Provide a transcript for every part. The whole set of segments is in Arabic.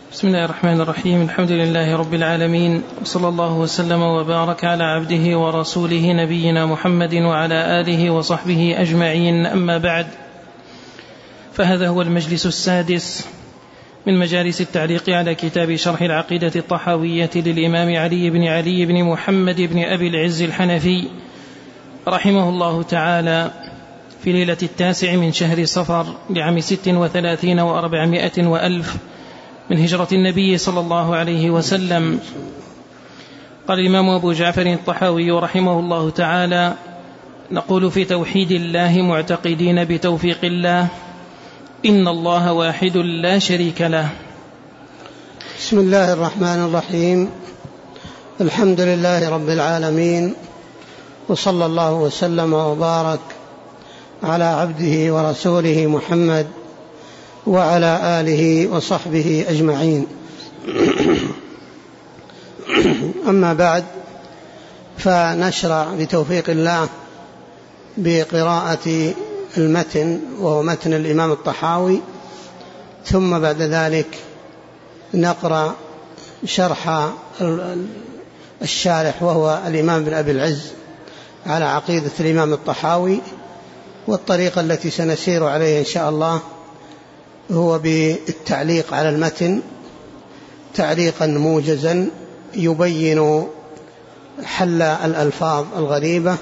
بسم الله الرحمن الرحيم. الحمد لله رب العالمين، وصلى الله وسلم وبارك على عبده ورسوله نبينا محمد وعلى آله وصحبه أجمعين. أما بعد، فهذا هو المجلس السادس من مجالس التعليق على كتاب شرح العقيدة الطحاوية للإمام علي بن محمد بن أبي العز الحنفي رحمه الله تعالى، في ليلة 9 من شهر صفر لعام 36 و400 وألف من هجرة النبي صلى الله عليه وسلم. قال الإمام أبو جعفر الطحاوي رحمه الله تعالى: نقول في توحيد الله معتقدين بتوفيق الله إن الله واحد لا شريك له. بسم الله الرحمن الرحيم. الحمد لله رب العالمين، وصلى الله وسلم وبارك على عبده ورسوله محمد وعلى آله وصحبه أجمعين. أما بعد، فنشرع بتوفيق الله بقراءة المتن، وهو متن الإمام الطحاوي، ثم بعد ذلك نقرأ شرح الشارح وهو الإمام بن أبي العز على عقيدة الإمام الطحاوي. والطريقة التي سنسير عليها إن شاء الله هو بالتعليق على المتن تعليقا موجزا يبين حل الألفاظ الغريبة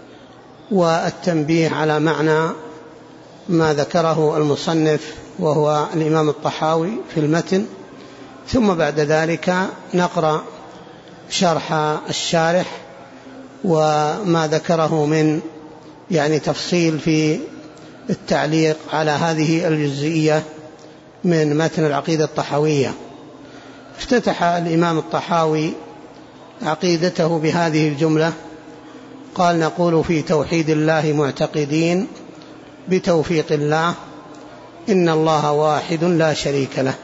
والتنبيه على معنى ما ذكره المصنف وهو الإمام الطحاوي في المتن. ثم بعد ذلك نقرأ شرح الشارح وما ذكره من تفصيل في التعليق على هذه الجزئية من متن العقيدة الطحاوية. افتتح الإمام الطحاوي عقيدته بهذه الجملة، قال: نقول في توحيد الله معتقدين بتوفيق الله إن الله واحد لا شريك له.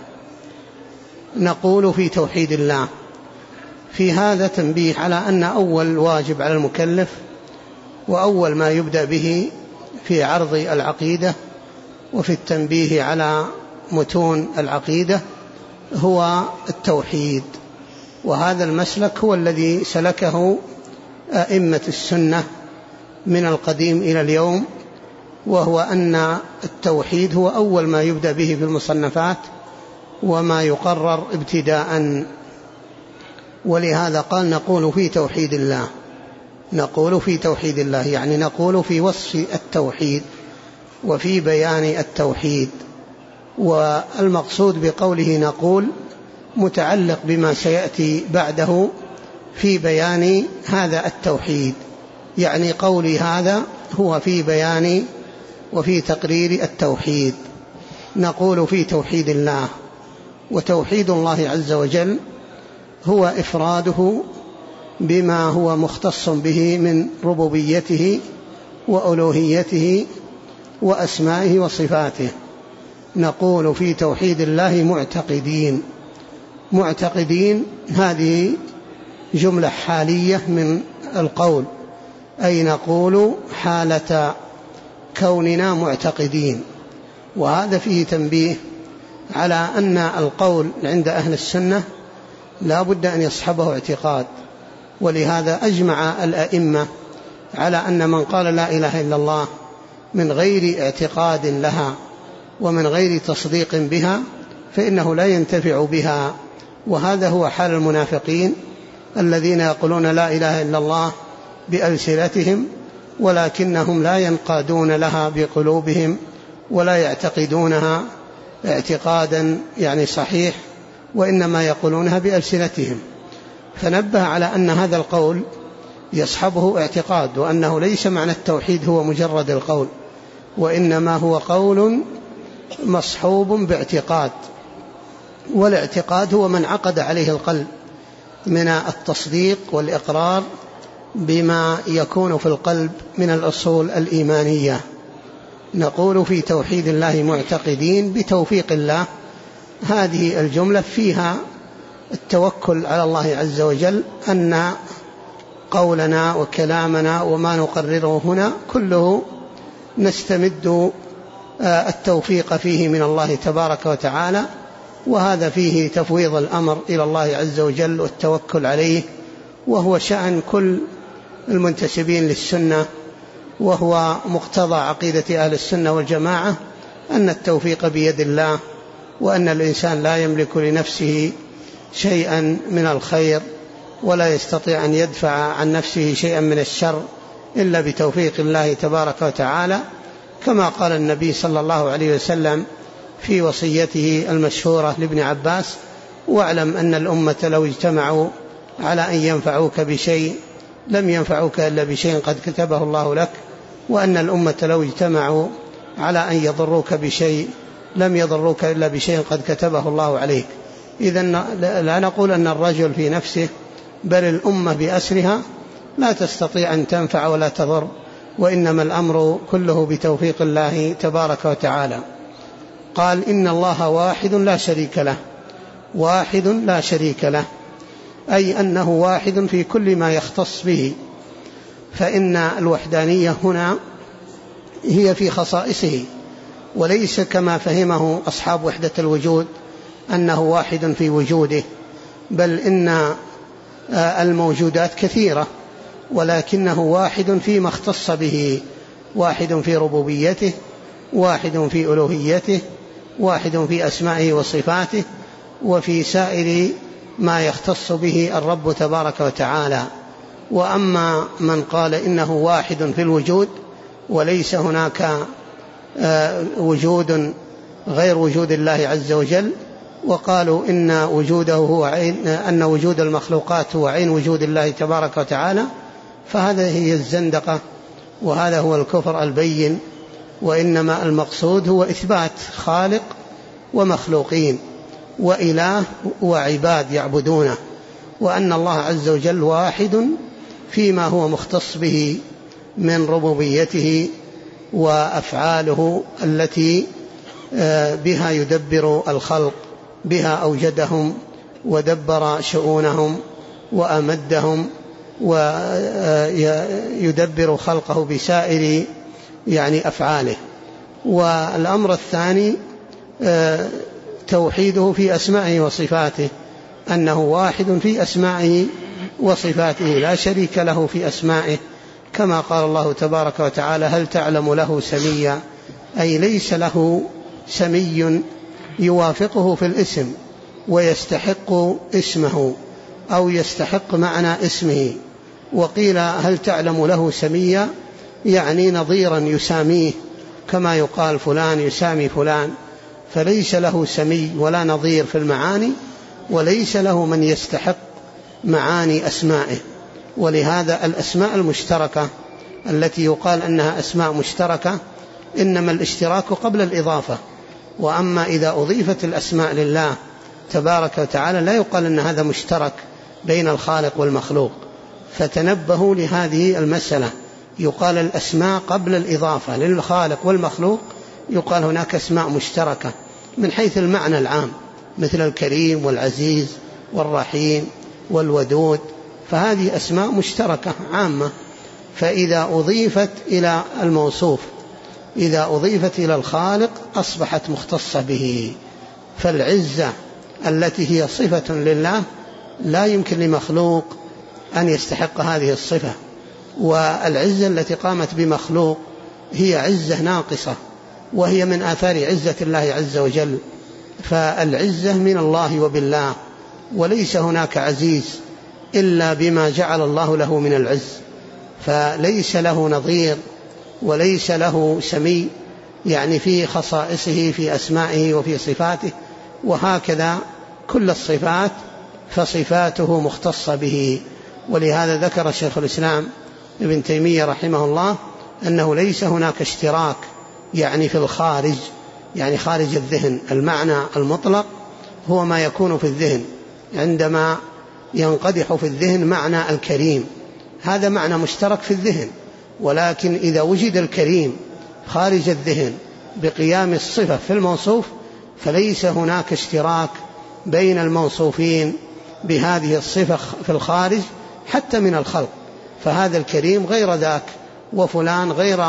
نقول في توحيد الله، في هذا تنبيه على أن أول واجب على المكلف وأول ما يبدأ به في عرض العقيدة وفي التنبيه على متون العقيدة هو التوحيد. وهذا المسلك هو الذي سلكه أئمة السنة من القديم إلى اليوم، وهو أن التوحيد هو أول ما يبدأ به في المصنفات وما يقرر ابتداء. ولهذا قال: نقول في توحيد الله. نقول في توحيد الله يعني نقول في وصف التوحيد وفي بيان التوحيد. والمقصود بقوله نقول متعلق بما سيأتي بعده في بيان هذا التوحيد، يعني قولي هذا هو في بيان وفي تقرير التوحيد. نقول في توحيد الله، وتوحيد الله عز وجل هو إفراده بما هو مختص به من ربوبيته وألوهيته وأسمائه وصفاته. نقول في توحيد الله معتقدين. معتقدين هذه جملة حالية من القول، أي نقول حالة كوننا معتقدين. وهذا فيه تنبيه على أن القول عند أهل السنة لا بد أن يصحبه اعتقاد. ولهذا أجمع الأئمة على أن من قال لا إله إلا الله من غير اعتقاد لها ومن غير تصديق بها فإنه لا ينتفع بها. وهذا هو حال المنافقين الذين يقولون لا إله إلا الله بألسنتهم ولكنهم لا ينقادون لها بقلوبهم ولا يعتقدونها اعتقادا صحيح، وإنما يقولونها بألسنتهم. فنبه على أن هذا القول يصحبه اعتقاد، وأنه ليس معنى التوحيد هو مجرد القول، وإنما هو قول مصحوب باعتقاد. والاعتقاد هو من عقد عليه القلب من التصديق والإقرار بما يكون في القلب من الأصول الإيمانية. نقول في توحيد الله معتقدين بتوفيق الله، هذه الجملة فيها التوكل على الله عز وجل، أن قولنا وكلامنا وما نقرره هنا كله نستمد التوفيق فيه من الله تبارك وتعالى، وهذا فيه تفويض الأمر إلى الله عز وجل والتوكل عليه، وهو شأن كل المنتسبين للسنة، وهو مقتضى عقيدة أهل السنة والجماعة أن التوفيق بيد الله، وأن الإنسان لا يملك لنفسه شيئا من الخير ولا يستطيع أن يدفع عن نفسه شيئا من الشر إلا بتوفيق الله تبارك وتعالى، كما قال النبي صلى الله عليه وسلم في وصيته المشهورة لابن عباس: واعلم أن الأمة لو اجتمعوا على أن ينفعوك بشيء لم ينفعوك إلا بشيء قد كتبه الله لك، وأن الأمة لو اجتمعوا على أن يضروك بشيء لم يضروك إلا بشيء قد كتبه الله عليك. إذن لا نقول أن الرجل في نفسه، بل الأمة بأسرها لا تستطيع أن تنفع ولا تضر، وإنما الأمر كله بتوفيق الله تبارك وتعالى. قال: إن الله واحد لا شريك له. واحد لا شريك له، أي أنه واحد في كل ما يختص به، فإن الوحدانية هنا هي في خصائصه، وليس كما فهمه أصحاب وحدة الوجود أنه واحد في وجوده، بل إن الموجودات كثيرة، ولكنه واحد فيما اختص به، واحد في ربوبيته، واحد في ألوهيته، واحد في أسمائه وصفاته، وفي سائر ما يختص به الرب تبارك وتعالى. وأما من قال إنه واحد في الوجود وليس هناك وجود غير وجود الله عز وجل، وقالوا إن وجوده هو عين، أن وجود المخلوقات هو عين وجود الله تبارك وتعالى، فهذا هي الزندقة، وهذا هو الكفر البين. وإنما المقصود هو إثبات خالق ومخلوقين وإله وعباد يعبدونه، وأن الله عز وجل واحد فيما هو مختص به من ربوبيته وأفعاله التي بها يدبر الخلق، بها أوجدهم ودبر شؤونهم وأمدهم، ويدبر خلقه بسائر أفعاله. والأمر الثاني توحيده في أسمائه وصفاته، أنه واحد في أسمائه وصفاته لا شريك له في أسمائه، كما قال الله تبارك وتعالى: هل تعلم له سميا، أي ليس له سمي يوافقه في الاسم ويستحق اسمه أو يستحق معنى اسمه. وقيل هل تعلم له سميا يعني نظيرا يساميه، كما يقال فلان يسامي فلان، فليس له سمي ولا نظير في المعاني، وليس له من يستحق معاني أسمائه. ولهذا الأسماء المشتركة التي يقال أنها أسماء مشتركة إنما الاشتراك قبل الإضافة، وأما إذا أضيفت الأسماء لله تبارك وتعالى لا يقال أن هذا مشترك بين الخالق والمخلوق. فتنبهوا لهذه المسألة، يقال الأسماء قبل الإضافة للخالق والمخلوق، يقال هناك أسماء مشتركة من حيث المعنى العام، مثل الكريم والعزيز والرحيم والودود، فهذه أسماء مشتركة عامة. فإذا أضيفت إلى الموصوف، إذا أضيفت إلى الخالق أصبحت مختصة به. فالعزة التي هي صفة لله لا يمكن لمخلوق أن يستحق هذه الصفة، والعزة التي قامت بمخلوق هي عزة ناقصة، وهي من آثار عزة الله عز وجل. فالعزة من الله وبالله، وليس هناك عزيز إلا بما جعل الله له من العز، فليس له نظير وليس له سمي في خصائصه في أسمائه وفي صفاته. وهكذا كل الصفات فصفاته مختصة به. ولهذا ذكر شيخ الإسلام ابن تيمية رحمه الله أنه ليس هناك اشتراك في الخارج، خارج الذهن. المعنى المطلق هو ما يكون في الذهن، عندما ينقدح في الذهن معنى الكريم، هذا معنى مشترك في الذهن. ولكن إذا وجد الكريم خارج الذهن بقيام الصفة في الموصوف، فليس هناك اشتراك بين الموصوفين بهذه الصفة في الخارج حتى من الخلق. فهذا الكريم غير ذاك، وفلان غير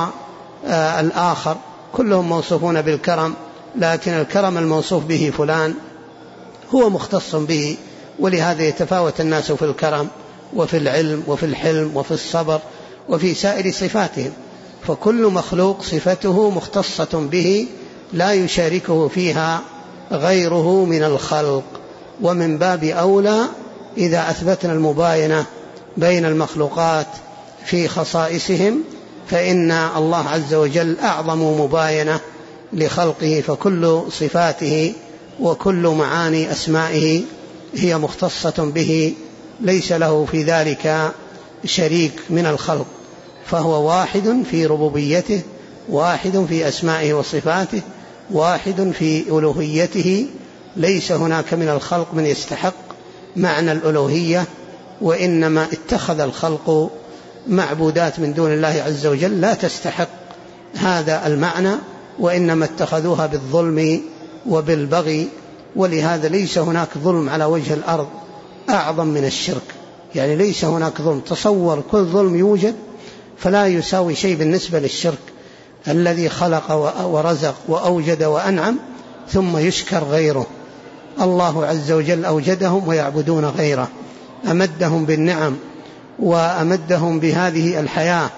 الآخر، كلهم موصوفون بالكرم، لكن الكرم الموصوف به فلان هو مختص به. ولهذا يتفاوت الناس في الكرم وفي العلم وفي الحلم وفي الصبر وفي سائر صفاتهم، فكل مخلوق صفته مختصة به لا يشاركه فيها غيره من الخلق. ومن باب أولى إذا أثبتنا المباينة بين المخلوقات في خصائصهم، فإن الله عز وجل أعظم مباينة لخلقه، فكل صفاته وكل معاني أسمائه هي مختصة به، ليس له في ذلك شريك من الخلق، فهو واحد في ربوبيته، واحد في أسمائه وصفاته، واحد في ألوهيته. ليس هناك من الخلق من يستحق معنى الألوهية، وإنما اتخذ الخلق معبودات من دون الله عز وجل لا تستحق هذا المعنى، وإنما اتخذوها بالظلم وبالبغي. ولهذا ليس هناك ظلم على وجه الأرض أعظم من الشرك، يعني ليس هناك ظلم. تصور كل ظلم يوجد فلا يساوي شيء بالنسبة للشرك الذي خلق ورزق وأوجد وأنعم ثم يشكر غيره. الله عز وجل أوجدهم ويعبدون غيره، أمدهم بالنعم وأمدهم بهذه الحياة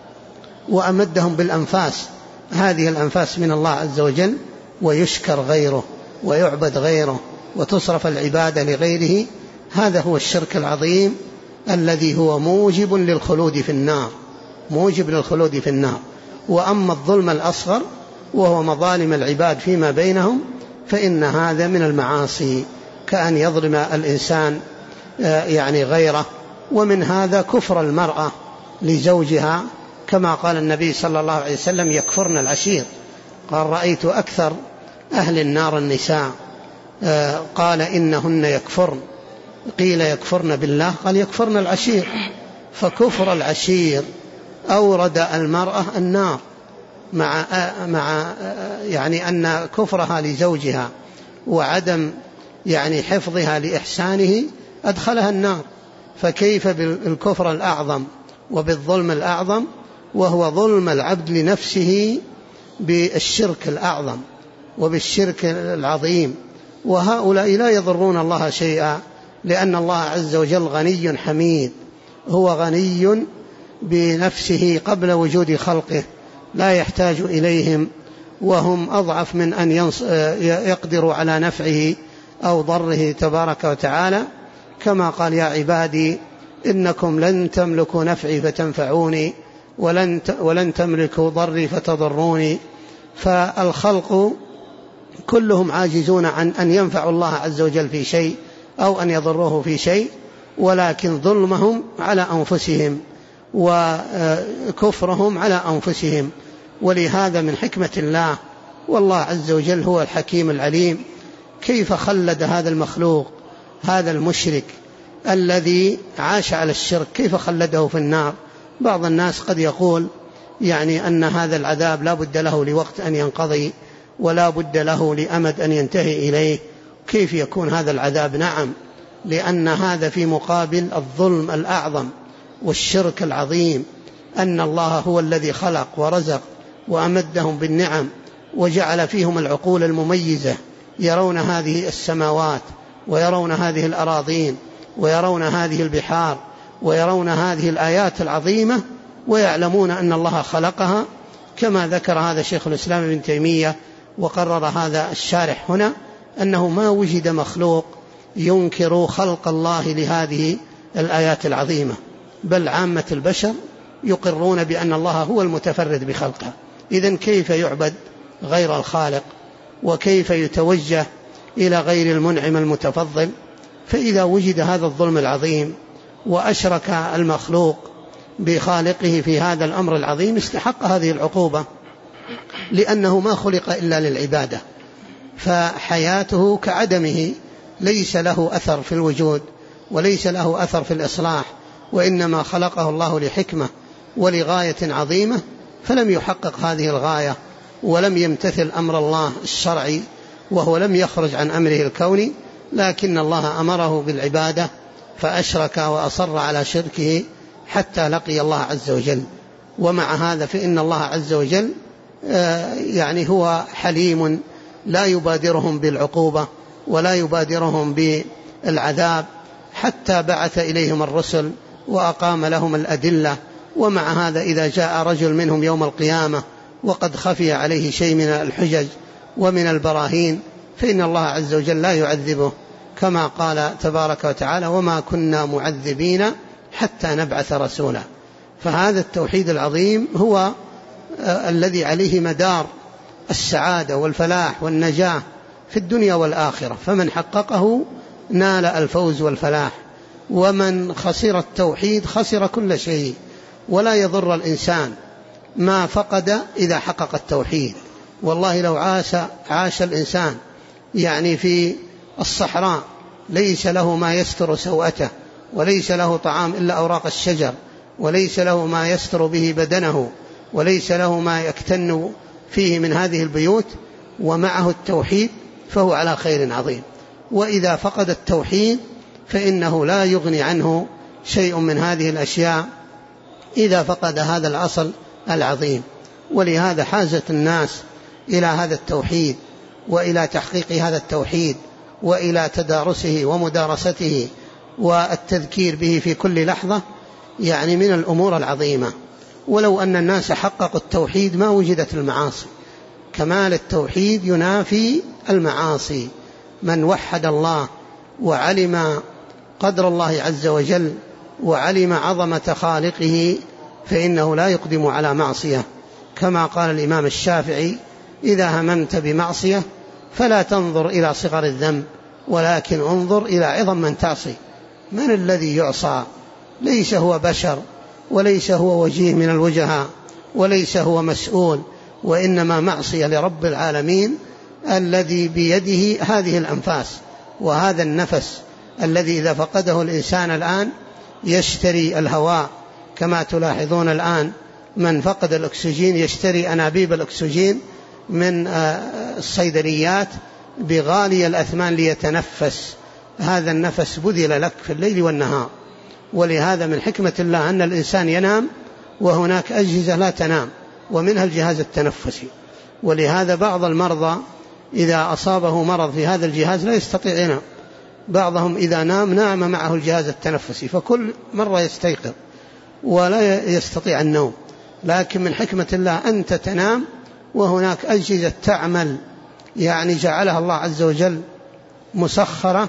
وأمدهم بالأنفاس، هذه الأنفاس من الله عز وجل، ويشكر غيره ويعبد غيره وتصرف العبادة لغيره. هذا هو الشرك العظيم الذي هو موجب للخلود في النار، موجب للخلود في النار. وأما الظلم الأصغر وهو مظالم العباد فيما بينهم فإن هذا من المعاصي، كأن يظلم الإنسان يعني غيره. ومن هذا كفر المرأة لزوجها، كما قال النبي صلى الله عليه وسلم: يكفرن العشير. قال: رأيت أكثر أهل النار النساء. قال: إنهن يكفرن. قيل: يكفرن بالله؟ قال: يكفرن العشير. فكفر العشير أورد المرأة النار، مع يعني أن كفرها لزوجها وعدم يعني حفظها لإحسانه أدخلها النار، فكيف بالكفر الأعظم وبالظلم الأعظم، وهو ظلم العبد لنفسه بالشرك الأعظم وبالشرك العظيم. وهؤلاء لا يضرون الله شيئا، لأن الله عز وجل غني حميد، هو غني بنفسه قبل وجود خلقه، لا يحتاج إليهم، وهم أضعف من أن يقدروا على نفعه أو ضره تبارك وتعالى، كما قال: يا عبادي إنكم لن تملكوا نفعي فتنفعوني ولن تملكوا ضري فتضروني. فالخلق كلهم عاجزون عن أن ينفعوا الله عز وجل في شيء أو أن يضروه في شيء، ولكن ظلمهم على أنفسهم وكفرهم على أنفسهم. ولهذا من حكمة الله، والله عز وجل هو الحكيم العليم، كيف خلد هذا المخلوق، هذا المشرك الذي عاش على الشرك، كيف خلده في النار. بعض الناس قد يقول يعني أن هذا العذاب لا بد له لوقت أن ينقضي ولا بد له لأمد أن ينتهي إليه. كيف يكون هذا العذاب؟ نعم، لأن هذا في مقابل الظلم الأعظم والشرك العظيم، أن الله هو الذي خلق ورزق وأمدهم بالنعم وجعل فيهم العقول المميزة، يرون هذه السماوات ويرون هذه الأراضين ويرون هذه البحار ويرون هذه الآيات العظيمة، ويعلمون أن الله خلقها، كما ذكر هذا شيخ الإسلام ابن تيمية وقرر هذا الشارح هنا، أنه ما وجد مخلوق ينكر خلق الله لهذه الآيات العظيمة، بل عامة البشر يقرون بأن الله هو المتفرد بخلقه. إذن كيف يعبد غير الخالق، وكيف يتوجه إلى غير المنعم المتفضل؟ فإذا وجد هذا الظلم العظيم وأشرك المخلوق بخالقه في هذا الأمر العظيم استحق هذه العقوبة، لأنه ما خلق إلا للعبادة، فحياته كعدمه، ليس له أثر في الوجود وليس له أثر في الإصلاح، وإنما خلقه الله لحكمة ولغاية عظيمة، فلم يحقق هذه الغاية ولم يمتثل أمر الله الشرعي، وهو لم يخرج عن أمره الكوني، لكن الله أمره بالعبادة فأشرك وأصر على شركه حتى لقي الله عز وجل. ومع هذا فإن الله عز وجل يعني هو حليم لا يبادرهم بالعقوبة، ولا يبادرهم بالعذاب حتى بعث إليهم الرسل وأقام لهم الأدلة. ومع هذا إذا جاء رجل منهم يوم القيامة وقد خفي عليه شيء من الحجج ومن البراهين فإن الله عز وجل لا يعذبه، كما قال تبارك وتعالى: وما كنا معذبين حتى نبعث رسولا. فهذا التوحيد العظيم هو الذي عليه مدار السعادة والفلاح والنجاة في الدنيا والآخرة، فمن حققه نال الفوز والفلاح، ومن خسر التوحيد خسر كل شيء. ولا يضر الإنسان ما فقد إذا حقق التوحيد. والله لو عاش الإنسان يعني في الصحراء ليس له ما يستر سوءته، وليس له طعام إلا أوراق الشجر، وليس له ما يستر به بدنه، وليس له ما يكتن فيه من هذه البيوت، ومعه التوحيد فهو على خير عظيم. وإذا فقد التوحيد فإنه لا يغني عنه شيء من هذه الأشياء إذا فقد هذا الأصل العظيم. ولهذا حاجة الناس إلى هذا التوحيد، وإلى تحقيق هذا التوحيد، وإلى تدارسه ومدارسته والتذكير به في كل لحظة، يعني من الأمور العظيمة. ولو أن الناس حققوا التوحيد ما وجدت المعاصي. كمال التوحيد ينافي المعاصي. من وحد الله وعلم قدر الله عز وجل وعلم عظمة خالقه فإنه لا يقدم على معصية، كما قال الإمام الشافعي: إذا هممت بمعصية فلا تنظر إلى صغر الذنب ولكن انظر إلى عظم من تعصي. من الذي يعصى؟ ليس هو بشر، وليس هو وجيه من الوجهاء، وليس هو مسؤول، وإنما معصية لرب العالمين الذي بيده هذه الأنفاس وهذا النفس الذي إذا فقده الإنسان الآن يشتري الهواء، كما تلاحظون الآن من فقد الأكسجين يشتري أنابيب الأكسجين من الصيدليات بغالي الأثمان ليتنفس. هذا النفس بذل لك في الليل والنهار. ولهذا من حكمة الله أن الإنسان ينام وهناك أجهزة لا تنام، ومنها الجهاز التنفسي. ولهذا بعض المرضى إذا أصابه مرض في هذا الجهاز لا يستطيع ينام، بعضهم إذا نام معه الجهاز التنفسي، فكل مرة يستيقظ ولا يستطيع النوم. لكن من حكمة الله أنت تنام وهناك أجهزة تعمل، يعني جعلها الله عز وجل مسخرة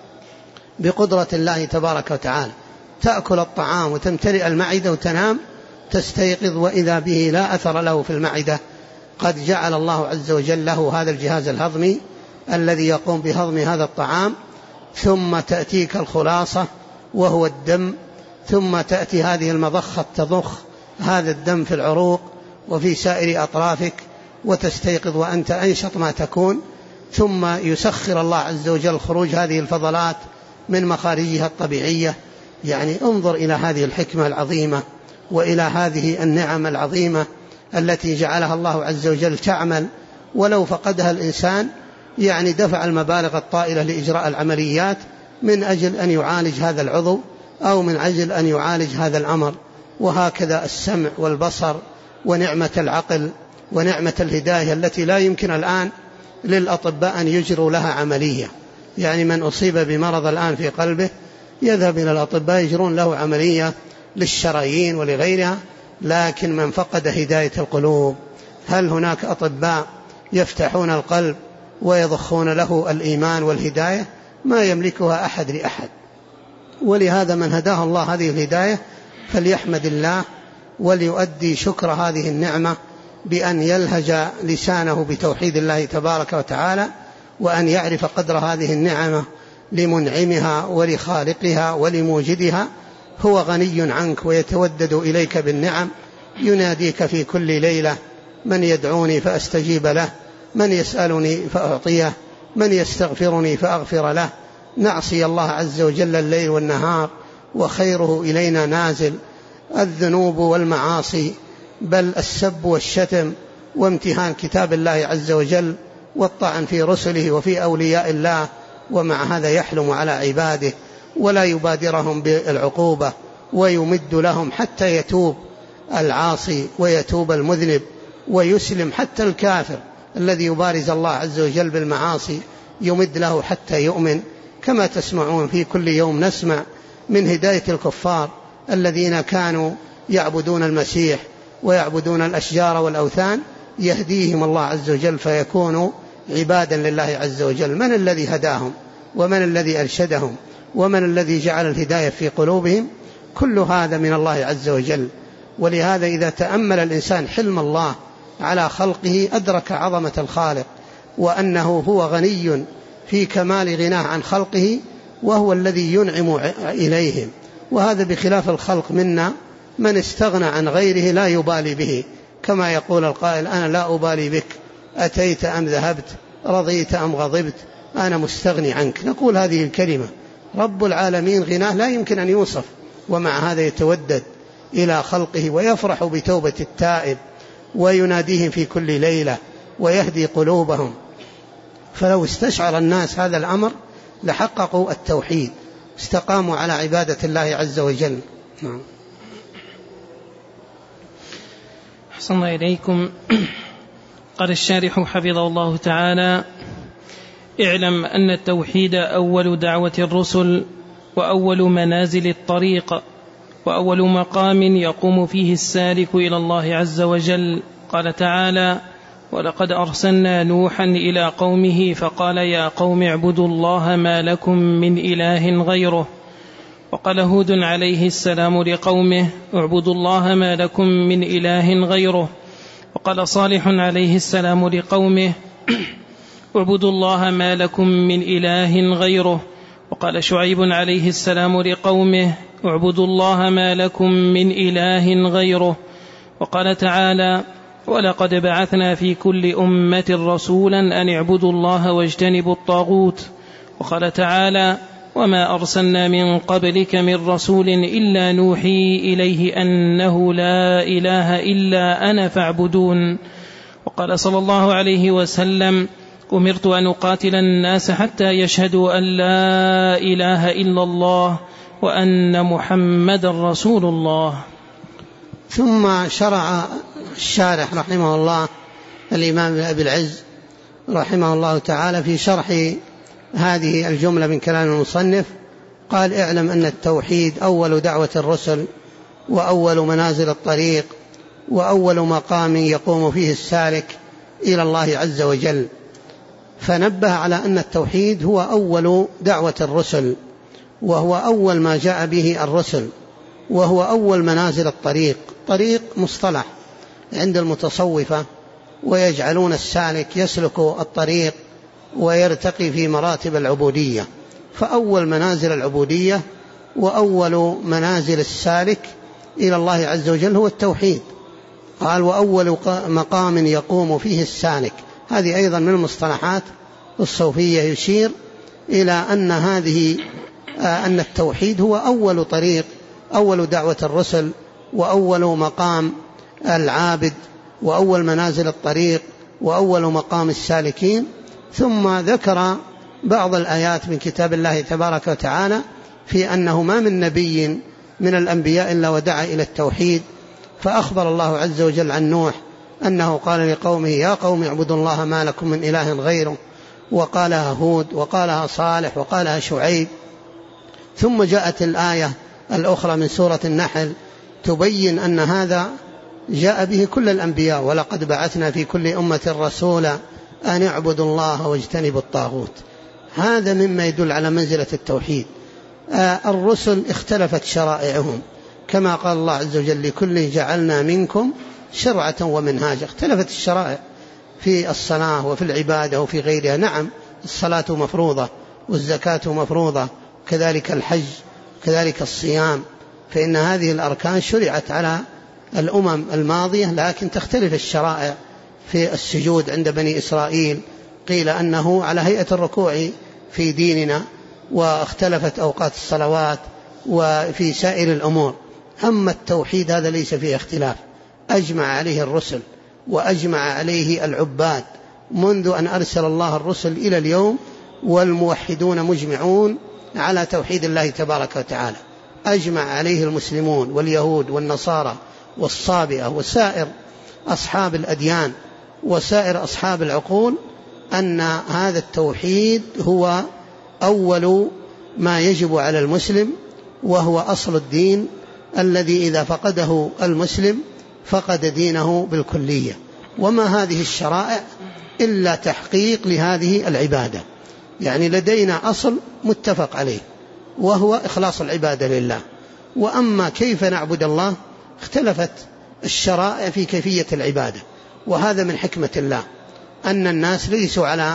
بقدرة الله تبارك وتعالى، تأكل الطعام وتمتلئ المعدة وتنام، تستيقظ وإذا به لا أثر له في المعدة. قد جعل الله عز وجل له هذا الجهاز الهضمي الذي يقوم بهضم هذا الطعام، ثم تأتيك الخلاصة وهو الدم، ثم تأتي هذه المضخة تضخ هذا الدم في العروق وفي سائر أطرافك، وتستيقظ وأنت أنشط ما تكون. ثم يسخر الله عز وجل خروج هذه الفضلات من مخارجها الطبيعية. يعني انظر إلى هذه الحكمة العظيمة وإلى هذه النعم العظيمة التي جعلها الله عز وجل تعمل. ولو فقدها الإنسان يعني دفع المبالغ الطائلة لإجراء العمليات من أجل أن يعالج هذا العضو أو من أجل أن يعالج هذا الأمر. وهكذا السمع والبصر ونعمة العقل ونعمة الهداية التي لا يمكن الآن للأطباء أن يجروا لها عملية. يعني من أصيب بمرض الآن في قلبه يذهب إلى الأطباء يجرون له عملية للشرايين ولغيرها، لكن من فقد هداية القلوب هل هناك أطباء يفتحون القلب ويضخون له الإيمان والهداية؟ ما يملكها أحد لأحد. ولهذا من هداه الله هذه الهداية فليحمد الله وليؤدي شكر هذه النعمة بأن يلهج لسانه بتوحيد الله تبارك وتعالى، وأن يعرف قدر هذه النعمة لمنعمها ولخالقها ولموجدها. هو غني عنك ويتودد إليك بالنعم، يناديك في كل ليلة: من يدعوني فأستجيب له، من يسألني فأعطيه، من يستغفرني فأغفر له. نعصي الله عز وجل الليل والنهار وخيره إلينا نازل. الذنوب والمعاصي بل السب والشتم وامتهان كتاب الله عز وجل والطعن في رسله وفي أولياء الله، ومع هذا يحلم على عباده ولا يبادرهم بالعقوبة، ويمد لهم حتى يتوب العاصي ويتوب المذنب ويسلم. حتى الكافر الذي يبارز الله عز وجل بالمعاصي يمد له حتى يؤمن، كما تسمعون في كل يوم نسمع من هداية الكفار الذين كانوا يعبدون المسيح ويعبدون الأشجار والأوثان، يهديهم الله عز وجل فيكونوا عبادا لله عز وجل. من الذي هداهم ومن الذي أرشدهم ومن الذي جعل الهداية في قلوبهم؟ كل هذا من الله عز وجل. ولهذا إذا تأمل الإنسان حلم الله على خلقه أدرك عظمة الخالق، وأنه هو غني في كمال غناه عن خلقه، وهو الذي ينعم إليهم. وهذا بخلاف الخلق منا من استغنى عن غيره لا يبالي به، كما يقول القائل: أنا لا أبالي بك، أتيت أم ذهبت، رضيت أم غضبت، أنا مستغني عنك. نقول هذه الكلمة. رب العالمين غناه لا يمكن أن يوصف، ومع هذا يتودد إلى خلقه ويفرح بتوبة التائب ويناديهم في كل ليلة ويهدي قلوبهم. فلو استشعر الناس هذا الأمر لحققوا التوحيد، استقاموا على عبادة الله عز وجل. نعم. أحسن إليكم. قال الشارح حفظه الله تعالى: اعلم أن التوحيد أول دعوة الرسل، وأول منازل الطريق، وأول مقام يقوم فيه السالك إلى الله عز وجل. قال تعالى: ولقد أرسلنا نوحا إلى قومه فقال يا قوم اعبدوا الله ما لكم من إله غيره. وقال هود عليه السلام لقومه اعبدوا الله ما لكم من إله غيره. وقال صالح عليه السلام لقومه اعبدوا الله ما لكم من إله غيره. وقال شعيب عليه السلام لقومه اعبدوا الله ما لكم من إله غيره. وقال تعالى: ولقد بعثنا في كل أمة رسولا أن اعبدوا الله واجتنبوا الطاغوت. وقال تعالى: وما أرسلنا من قبلك من رسول إلا نوحي إليه أنه لا إله إلا أنا فاعبدون. وقال صلى الله عليه وسلم: أمرت أن أقاتل الناس حتى يشهدوا أن لا إله إلا الله وأن محمد رسول الله. ثم شرع الشارح رحمه الله الإمام أبي العز رحمه الله تعالى في شرح هذه الجملة من كلام المصنف، قال: اعلم أن التوحيد أول دعوة الرسل، وأول منازل الطريق، وأول مقام يقوم فيه السالك إلى الله عز وجل. فنبه على أن التوحيد هو أول دعوة الرسل، وهو أول ما جاء به الرسل، وهو أول منازل الطريق. طريق مصطلح عند المتصوفة، ويجعلون السالك يسلك الطريق ويرتقي في مراتب العبودية. فأول منازل العبودية وأول منازل السالك إلى الله عز وجل هو التوحيد. قال: وأول مقام يقوم فيه السالك. هذه أيضا من المصطلحات الصوفية، يشير إلى أن التوحيد هو أول طريق، أول دعوة الرسل، وأول مقام العابد، وأول منازل الطريق، وأول مقام السالكين. ثم ذكر بعض الآيات من كتاب الله تبارك وتعالى في أنه ما من نبي من الأنبياء إلا ودعا إلى التوحيد. فأخبر الله عز وجل عن نوح أنه قال لقومه يا قوم اعبدوا الله ما لكم من إله غيره، وقالها هود، وقالها صالح، وقالها شعيب. ثم جاءت الآية الأخرى من سورة النحل تبين أن هذا جاء به كل الأنبياء: ولقد بعثنا في كل أمة رسولا أن اعبدوا الله واجتنبوا الطاغوت. هذا مما يدل على منزلة التوحيد. الرسل اختلفت شرائعهم، كما قال الله عز وجل: لكل جعلنا منكم شرعة ومنهاجا. اختلفت الشرائع في الصلاة وفي العبادة وفي غيرها. نعم، الصلاة مفروضة، والزكاة مفروضة، كذلك الحج، كذلك الصيام، فإن هذه الأركان شرعت على الأمم الماضية، لكن تختلف الشرائع. في السجود عند بني إسرائيل قيل أنه على هيئة الركوع في ديننا، واختلفت أوقات الصلوات وفي سائر الأمور. أما التوحيد هذا ليس فيه اختلاف، أجمع عليه الرسل وأجمع عليه العباد منذ أن أرسل الله الرسل إلى اليوم، والموحدون مجمعون على توحيد الله تبارك وتعالى. أجمع عليه المسلمون واليهود والنصارى والصابئة وسائر أصحاب الأديان وسائر أصحاب العقول، أن هذا التوحيد هو أول ما يجب على المسلم، وهو أصل الدين الذي إذا فقده المسلم فقد دينه بالكلية. وما هذه الشرائع إلا تحقيق لهذه العبادة. يعني لدينا أصل متفق عليه وهو إخلاص العبادة لله. وأما كيف نعبد الله اختلفت الشرائع في كيفية العبادة، وهذا من حكمة الله أن الناس ليسوا على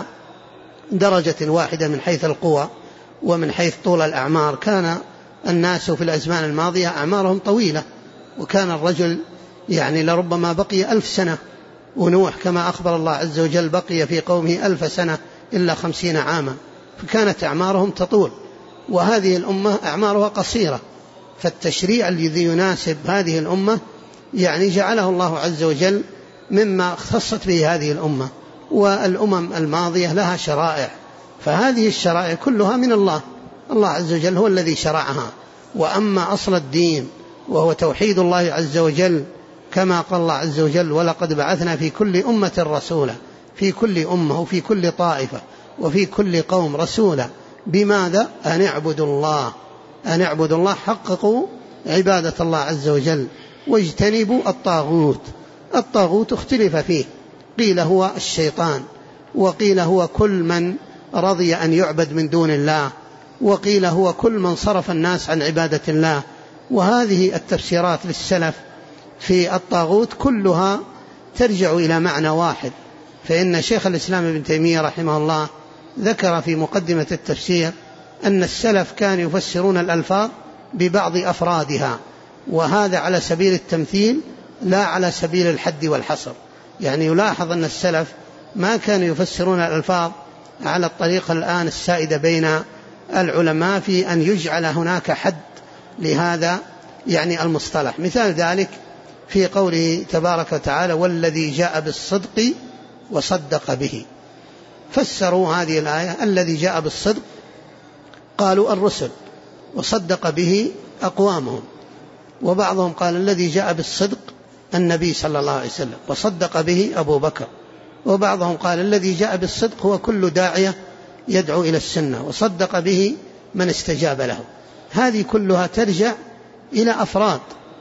درجة واحدة من حيث القوى ومن حيث طول الأعمار. كان الناس في الأزمان الماضية أعمارهم طويلة، وكان الرجل يعني لربما بقي 1000 سنة، ونوح كما أخبر الله عز وجل بقي في قومه 1000 سنة إلا 50 عاما، فكانت أعمارهم تطول. وهذه الأمة أعمارها قصيرة، فالتشريع الذي يناسب هذه الأمة يعني جعله الله عز وجل مما اختصت به هذه الأمة. والأمم الماضية لها شرائع، فهذه الشرائع كلها من الله عز وجل هو الذي شرعها. وأما أصل الدين وهو توحيد الله عز وجل كما قال الله عز وجل: ولقد بعثنا في كل أمة رسولا، في كل أمة وفي كل طائفة وفي كل قوم رسولا. بماذا؟ أن اعبدوا الله، أن اعبدوا الله، حققوا عبادة الله عز وجل واجتنبوا الطاغوت. الطاغوت اختلف فيه، قيل هو الشيطان، وقيل هو كل من رضي أن يعبد من دون الله، وقيل هو كل من صرف الناس عن عبادة الله. وهذه التفسيرات للسلف في الطاغوت كلها ترجع إلى معنى واحد. فإن شيخ الإسلام ابن تيمية رحمه الله ذكر في مقدمة التفسير أن السلف كانوا يفسرون الألفاظ ببعض أفرادها، وهذا على سبيل التمثيل لا على سبيل الحد والحصر. يعني يلاحظ أن السلف ما كانوا يفسرون الألفاظ على الطريقة الآن السائدة بين العلماء في أن يجعل هناك حد لهذا يعني المصطلح. مثال ذلك في قوله تبارك وتعالى: والذي جاء بالصدق وصدق به. فسروا هذه الآية: الذي جاء بالصدق قالوا الرسل، وصدق به أقوامهم. وبعضهم قال الذي جاء بالصدق النبي صلى الله عليه وسلم، وصدق به أبو بكر. وبعضهم قال الذي جاء بالصدق هو كل داعية يدعو إلى السنة، وصدق به من استجاب له. هذه كلها ترجع إلى أفراد،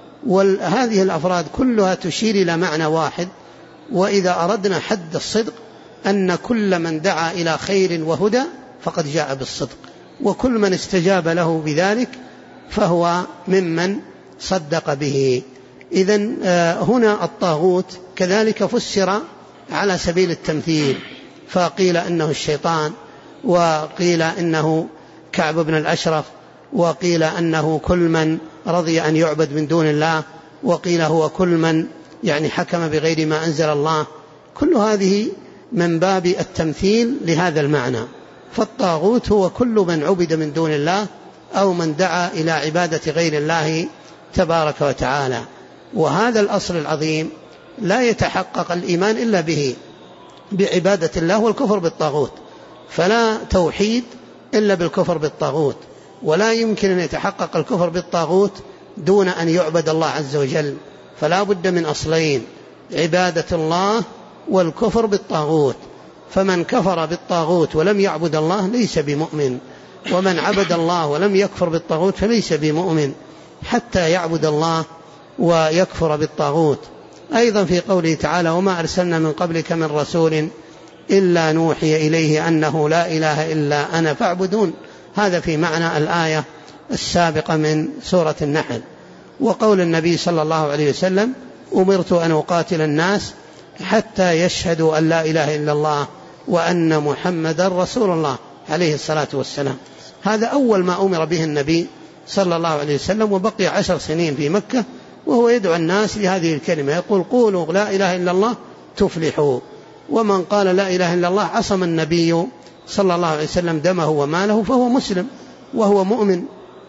وهذه الأفراد كلها تشير إلى معنى واحد. وإذا أردنا حد الصدق أن كل من دعا إلى خير وهدى فقد جاء بالصدق، وكل من استجاب له بذلك فهو ممن صدق به. إذن هنا الطاغوت كذلك فسر على سبيل التمثيل، فقيل إنه الشيطان، وقيل إنه كعب بن الأشرف، وقيل أنه كل من رضي أن يعبد من دون الله، وقيل هو كل من يعني حكم بغير ما أنزل الله. كل هذه من باب التمثيل لهذا المعنى. فالطاغوت هو كل من عبد من دون الله أو من دعا إلى عبادة غير الله تبارك وتعالى. وهذا الأصل العظيم لا يتحقق الإيمان إلا به، بعبادة الله والكفر بالطاغوت. فلا توحيد إلا بالكفر بالطاغوت، ولا يمكن أن يتحقق الكفر بالطاغوت دون أن يعبد الله عز وجل. فلا بد من أصلين: عبادة الله والكفر بالطاغوت. فمن كفر بالطاغوت ولم يعبد الله ليس بمؤمن، ومن عبد الله ولم يكفر بالطاغوت فليس بمؤمن حتى يعبد الله ويكفر بالطاغوت. أيضا في قوله تعالى: وما أرسلنا من قبلك من رسول إلا نوحي إليه أنه لا إله إلا أنا فاعبدون. هذا في معنى الآية السابقة من سورة النحل. وقول النبي صلى الله عليه وسلم: أمرت أن أقاتل الناس حتى يشهدوا أن لا إله إلا الله وأن محمدا رسول الله عليه الصلاة والسلام. هذا أول ما أمر به النبي صلى الله عليه وسلم، وبقي 10 سنين في مكة وهو يدعو الناس لهذه الكلمة، يقول: قولوا لا إله إلا الله تفلحوا. ومن قال لا إله إلا الله عصم النبي صلى الله عليه وسلم دمه وماله، فهو مسلم وهو مؤمن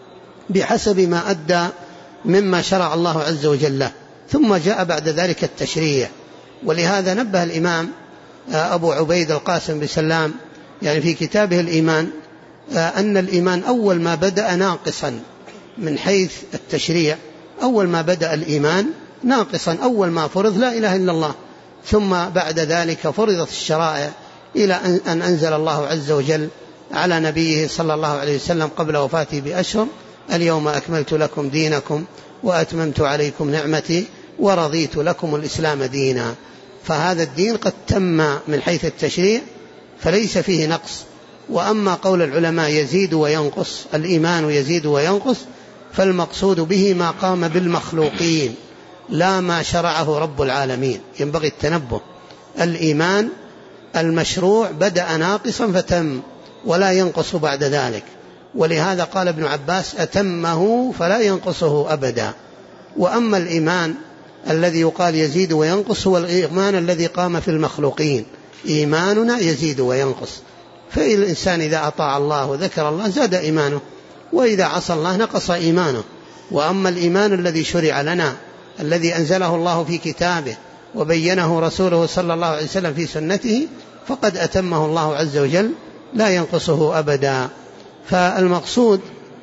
بحسب ما أدى مما شرع الله عز وجل له. ثم جاء بعد ذلك التشريع. ولهذا نبه الإمام أبو عبيد القاسم بسلام يعني في كتابه الإيمان أن الإيمان أول ما بدأ ناقصا من حيث التشريع. أول ما بدأ الإيمان ناقصا، أول ما فرض لا إله إلا الله، ثم بعد ذلك فرضت الشرائع إلى أن أنزل الله عز وجل على نبيه صلى الله عليه وسلم قبل وفاته بأشهر: اليوم أكملت لكم دينكم وأتممت عليكم نعمتي ورضيت لكم الإسلام دينا. فهذا الدين قد تم من حيث التشريع فليس فيه نقص. وأما قول العلماء يزيد وينقص، الإيمان يزيد وينقص، فالمقصود به ما قام بالمخلوقين لا ما شرعه رب العالمين. ينبغي التنبه، الإيمان المشروع بدأ ناقصا فتم ولا ينقص بعد ذلك، ولهذا قال ابن عباس: أتمه فلا ينقصه أبدا. وأما الإيمان الذي يقال يزيد وينقص هو الإيمان الذي قام في المخلوقين. إيماننا يزيد وينقص، فالإنسان إذا أطاع الله وذكر الله زاد إيمانه، وإذا عصى الله نقص إيمانه. وأما الإيمان الذي شرع لنا الذي أنزله الله في كتابه وبينه رسوله صلى الله عليه وسلم في سنته فقد أتمه الله عز وجل لا ينقصه أبدا. فالمقصود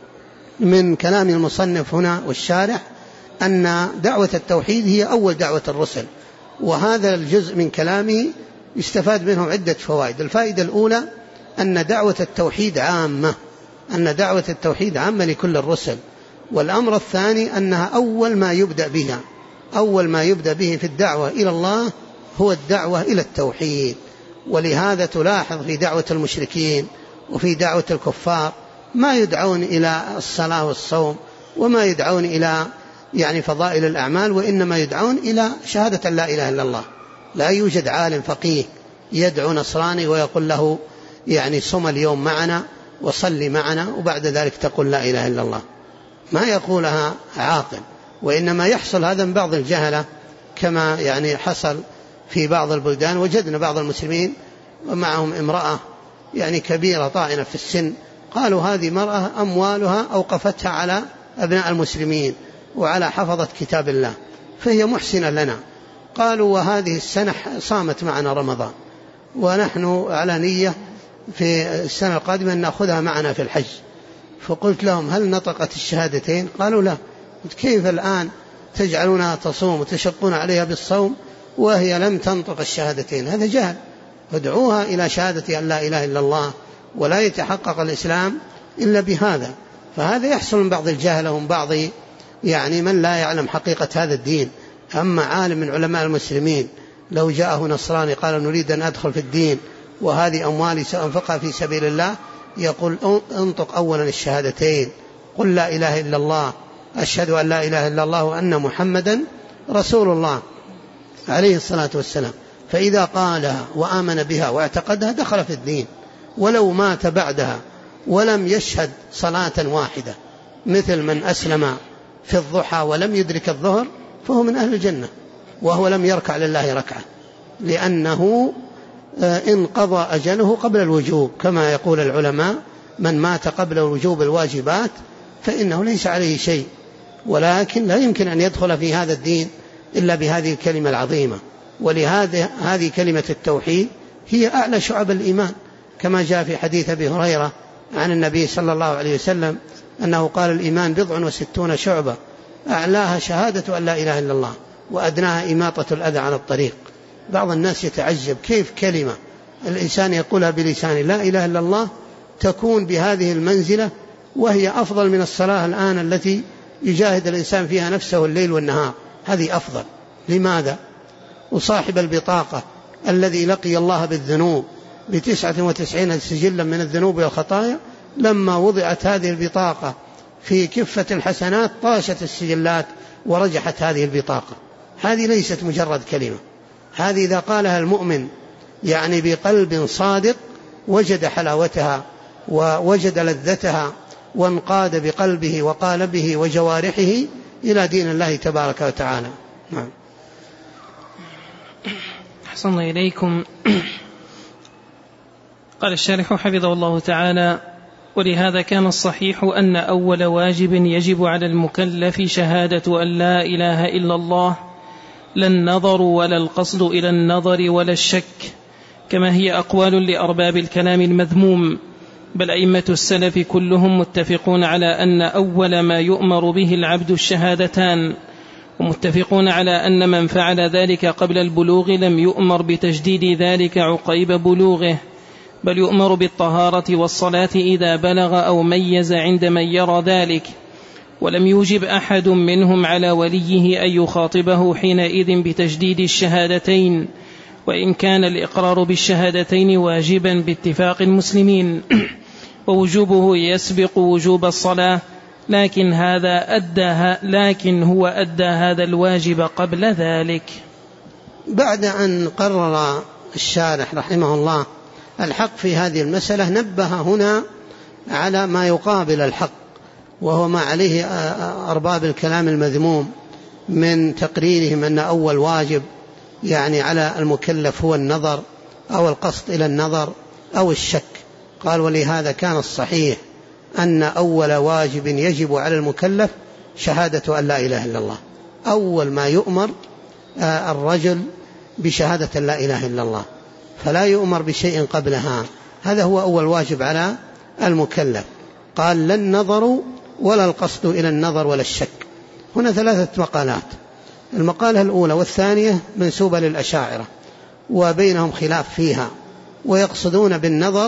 من كلام المصنف هنا والشارح أن دعوة التوحيد هي أول دعوة الرسل، وهذا الجزء من كلامه يستفاد منه عدة فوائد. الفائدة الأولى أن دعوة التوحيد عامة، أن دعوة التوحيد عامة لكل الرسل. والأمر الثاني أنها أول ما يبدأ بها، أول ما يبدأ به في الدعوة إلى الله هو الدعوة إلى التوحيد. ولهذا تلاحظ في دعوة المشركين وفي دعوة الكفار ما يدعون إلى الصلاة والصوم وما يدعون إلى فضائل الأعمال، وإنما يدعون إلى شهادة لا إله إلا الله. لا يوجد عالم فقيه يدعو نصراني ويقول له صم اليوم معنا وصلي معنا وبعد ذلك تقول لا إله إلا الله، ما يقولها عاقل. وإنما يحصل هذا من بعض الجهلة كما حصل في بعض البلدان. وجدنا بعض المسلمين ومعهم امرأة كبيرة طائنة في السن، قالوا هذه مرأة أموالها أوقفتها على أبناء المسلمين وعلى حفظة كتاب الله فهي محسنة لنا. قالوا وهذه السنة صامت معنا رمضان ونحن على نية في السنة القادمة أن نأخذها معنا في الحج. فقلت لهم هل نطقت الشهادتين؟ قالوا لا. كيف الآن تجعلونها تصوم وتشقون عليها بالصوم وهي لم تنطق الشهادتين؟ هذا جهل. ادعوها إلى شهادة أن لا إله إلا الله، ولا يتحقق الإسلام إلا بهذا. فهذا يحصل من بعض الجهل ومن بعض من لا يعلم حقيقة هذا الدين. أما عالم من علماء المسلمين لو جاءه نصراني قال نريد أن أدخل في الدين وهذه أموالي سأنفقها في سبيل الله، يقول انطق أولا الشهادتين، قل لا إله إلا الله، أشهد أن لا إله إلا الله وأن محمدا رسول الله عليه الصلاة والسلام. فإذا قالها وآمن بها واعتقدها دخل في الدين، ولو مات بعدها ولم يشهد صلاة واحدة مثل من أسلم في الضحى ولم يدرك الظهر فهو من أهل الجنة وهو لم يركع لله ركعة، لأنه انقضى أجله قبل الوجوب. كما يقول العلماء من مات قبل وجوب الواجبات فإنه ليس عليه شيء، ولكن لا يمكن أن يدخل في هذا الدين إلا بهذه الكلمة العظيمة. ولهذا هذه كلمة التوحيد هي أعلى شعب الإيمان، كما جاء في حديث أبي هريرة عن النبي صلى الله عليه وسلم أنه قال الإيمان 69 شعبة، أعلاها شهادة أن لا إله إلا الله وأدناها إماطة الأذى عن الطريق. بعض الناس يتعجب كيف كلمة الإنسان يقولها بلسانه لا إله إلا الله تكون بهذه المنزلة وهي أفضل من الصلاة الآن التي يجاهد الإنسان فيها نفسه الليل والنهار، هذه أفضل. لماذا؟ وصاحب البطاقة الذي لقي الله بالذنوب ب99 سجلا من الذنوب والخطايا لما وضعت هذه البطاقة في كفة الحسنات طاشت السجلات ورجحت هذه البطاقة. هذه ليست مجرد كلمة، هذه إذا قالها المؤمن بقلب صادق وجد حلاوتها ووجد لذتها وانقاد بقلبه وقالبه وجوارحه إلى دين الله تبارك وتعالى. نعم. أحسن إليكم. قال الشارح حفظه الله تعالى: ولهذا كان الصحيح أن أول واجب يجب على المكلف شهادة أن لا إله إلا الله، لا النظر ولا القصد إلى النظر ولا الشك، كما هي أقوال لأرباب الكلام المذموم. بل أئمة السلف كلهم متفقون على أن أول ما يؤمر به العبد الشهادتان، ومتفقون على أن من فعل ذلك قبل البلوغ لم يؤمر بتجديد ذلك عقيب بلوغه، بل يؤمر بالطهارة والصلاة إذا بلغ أو ميز عند من يرى ذلك. ولم يوجب أحد منهم على وليه أن يخاطبه حينئذ بتجديد الشهادتين، وإن كان الإقرار بالشهادتين واجبا باتفاق المسلمين ووجوبه يسبق وجوب الصلاة، لكن هو أدى هذا الواجب قبل ذلك. بعد أن قرر الشارح رحمه الله الحق في هذه المسألة، نبه هنا على ما يقابل الحق، وهو ما عليه أرباب الكلام المذموم من تقريرهم أن أول واجب يعني على المكلف هو النظر أو القصد إلى النظر أو الشك. قال: ولهذا كان الصحيح أن أول واجب يجب على المكلف شهادة أن لا إله إلا الله. أول ما يؤمر الرجل بشهادة أن لا إله إلا الله، فلا يؤمر بشيء قبلها. هذا هو أول واجب على المكلف. قال: لا النظر ولا القصد إلى النظر ولا الشك. هنا 3 مقالات. المقالة الأولى والثانية منسوبة للأشاعرة وبينهم خلاف فيها، ويقصدون بالنظر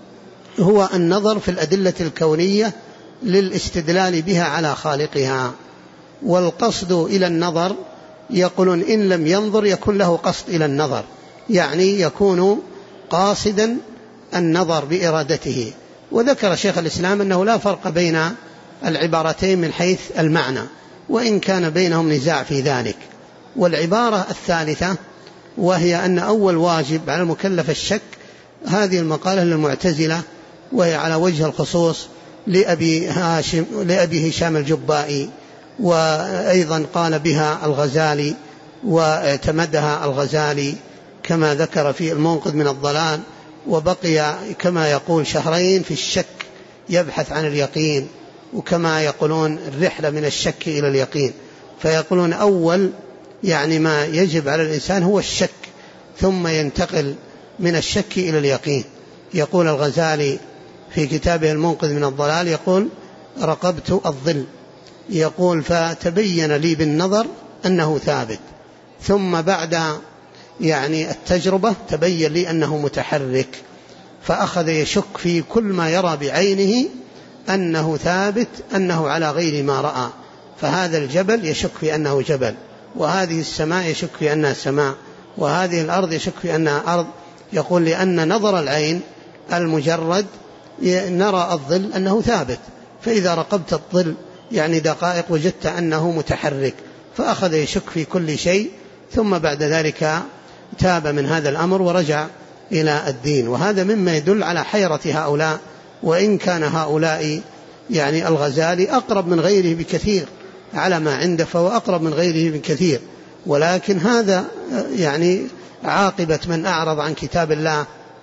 هو النظر في الأدلة الكونية للاستدلال بها على خالقها، والقصد إلى النظر يقولون إن لم ينظر يكون له قصد إلى النظر، يعني يكون قاصدا النظر بإرادته. وذكر شيخ الإسلام أنه لا فرق بين العبارتين من حيث المعنى، وإن كان بينهم نزاع في ذلك. والعبارة الثالثة وهي أن أول واجب على المكلف الشك، هذه المقالة للمعتزلة، وهي على وجه الخصوص لأبي هشام الجبائي، وأيضا قال بها الغزالي واعتمدها الغزالي كما ذكر في المنقذ من الضلال، وبقي كما يقول 2 شهرين في الشك يبحث عن اليقين، وكما يقولون الرحلة من الشك إلى اليقين. فيقولون أول يعني ما يجب على الإنسان هو الشك، ثم ينتقل من الشك إلى اليقين. يقول الغزالي في كتابه المنقذ من الضلال، يقول: رقبت الظل، يقول فتبين لي بالنظر أنه ثابت، ثم بعد يعني التجربة تبين لي أنه متحرك، فأخذ يشك في كل ما يرى بعينه أنه ثابت، أنه على غير ما رأى. فهذا الجبل يشك في أنه جبل، وهذه السماء يشك في أنها سماء، وهذه الأرض يشك في أنها أرض. يقول: لأن نظر العين المجرد نرى الظل أنه ثابت، فإذا رقبت الظل يعني دقائق وجدت أنه متحرك، فأخذ يشك في كل شيء، ثم بعد ذلك تاب من هذا الأمر ورجع إلى الدين. وهذا مما يدل على حيرة هؤلاء، وإن كان هؤلاء يعني الغزالي أقرب من غيره بكثير على ما عنده، فهو أقرب من غيره بكثير، ولكن هذا يعني عاقبة من أعرض عن كتاب الله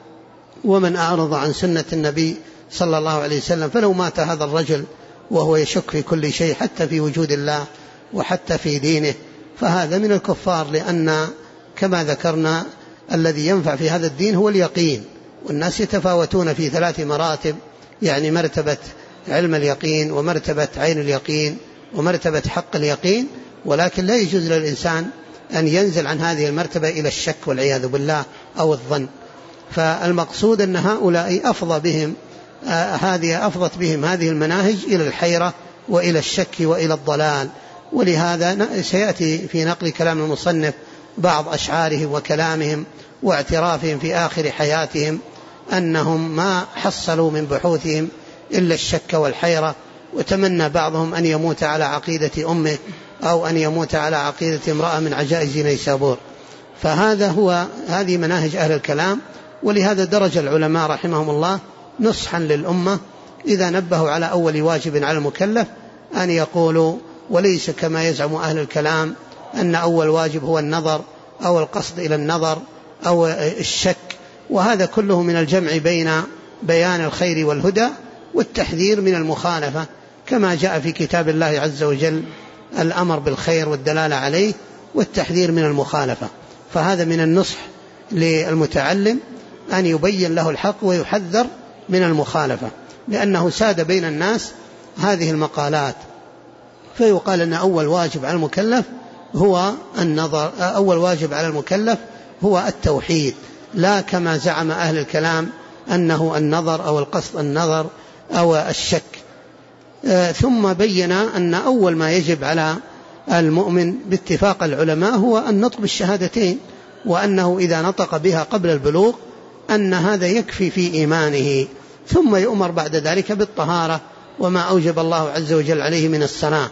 ومن أعرض عن سنة النبي صلى الله عليه وسلم. فلو مات هذا الرجل وهو يشك في كل شيء حتى في وجود الله وحتى في دينه، فهذا من الكفار، لأن كما ذكرنا الذي ينفع في هذا الدين هو اليقين. والناس يتفاوتون في 3 مراتب، يعني مرتبة علم اليقين، ومرتبة عين اليقين، ومرتبة حق اليقين، ولكن لا يجوز للإنسان أن ينزل عن هذه المرتبة إلى الشك والعياذ بالله أو الظن. فالمقصود أن هؤلاء أفضت بهم هذه المناهج إلى الحيرة وإلى الشك وإلى الضلال. ولهذا سيأتي في نقل كلام المصنف بعض أشعارهم وكلامهم واعترافهم في آخر حياتهم أنهم ما حصلوا من بحوثهم إلا الشك والحيرة، وتمنى بعضهم أن يموت على عقيدة أمه أو أن يموت على عقيدة امرأة من عجائز نيسابور. هذه مناهج أهل الكلام. ولهذا درج العلماء رحمهم الله نصحا للأمة إذا نبهوا على أول واجب على المكلف أن يقولوا: وليس كما يزعم أهل الكلام أن أول واجب هو النظر أو القصد إلى النظر أو الشك. وهذا كله من الجمع بين بيان الخير والهدى والتحذير من المخالفة، كما جاء في كتاب الله عز وجل الأمر بالخير والدلالة عليه والتحذير من المخالفة. فهذا من النصح للمتعلم أن يبين له الحق ويحذر من المخالفة، لأنه ساد بين الناس هذه المقالات، فيقال أن أول واجب على المكلف هو النظر، أول واجب على المكلف هو التوحيد، لا كما زعم أهل الكلام أنه النظر أو القصد النظر أو الشك. ثم بين أن أول ما يجب على المؤمن باتفاق العلماء هو النطق بالشهادتين، وأنه إذا نطق بها قبل البلوغ أن هذا يكفي في إيمانه، ثم يؤمر بعد ذلك بالطهارة وما أوجب الله عز وجل عليه من الصلاة.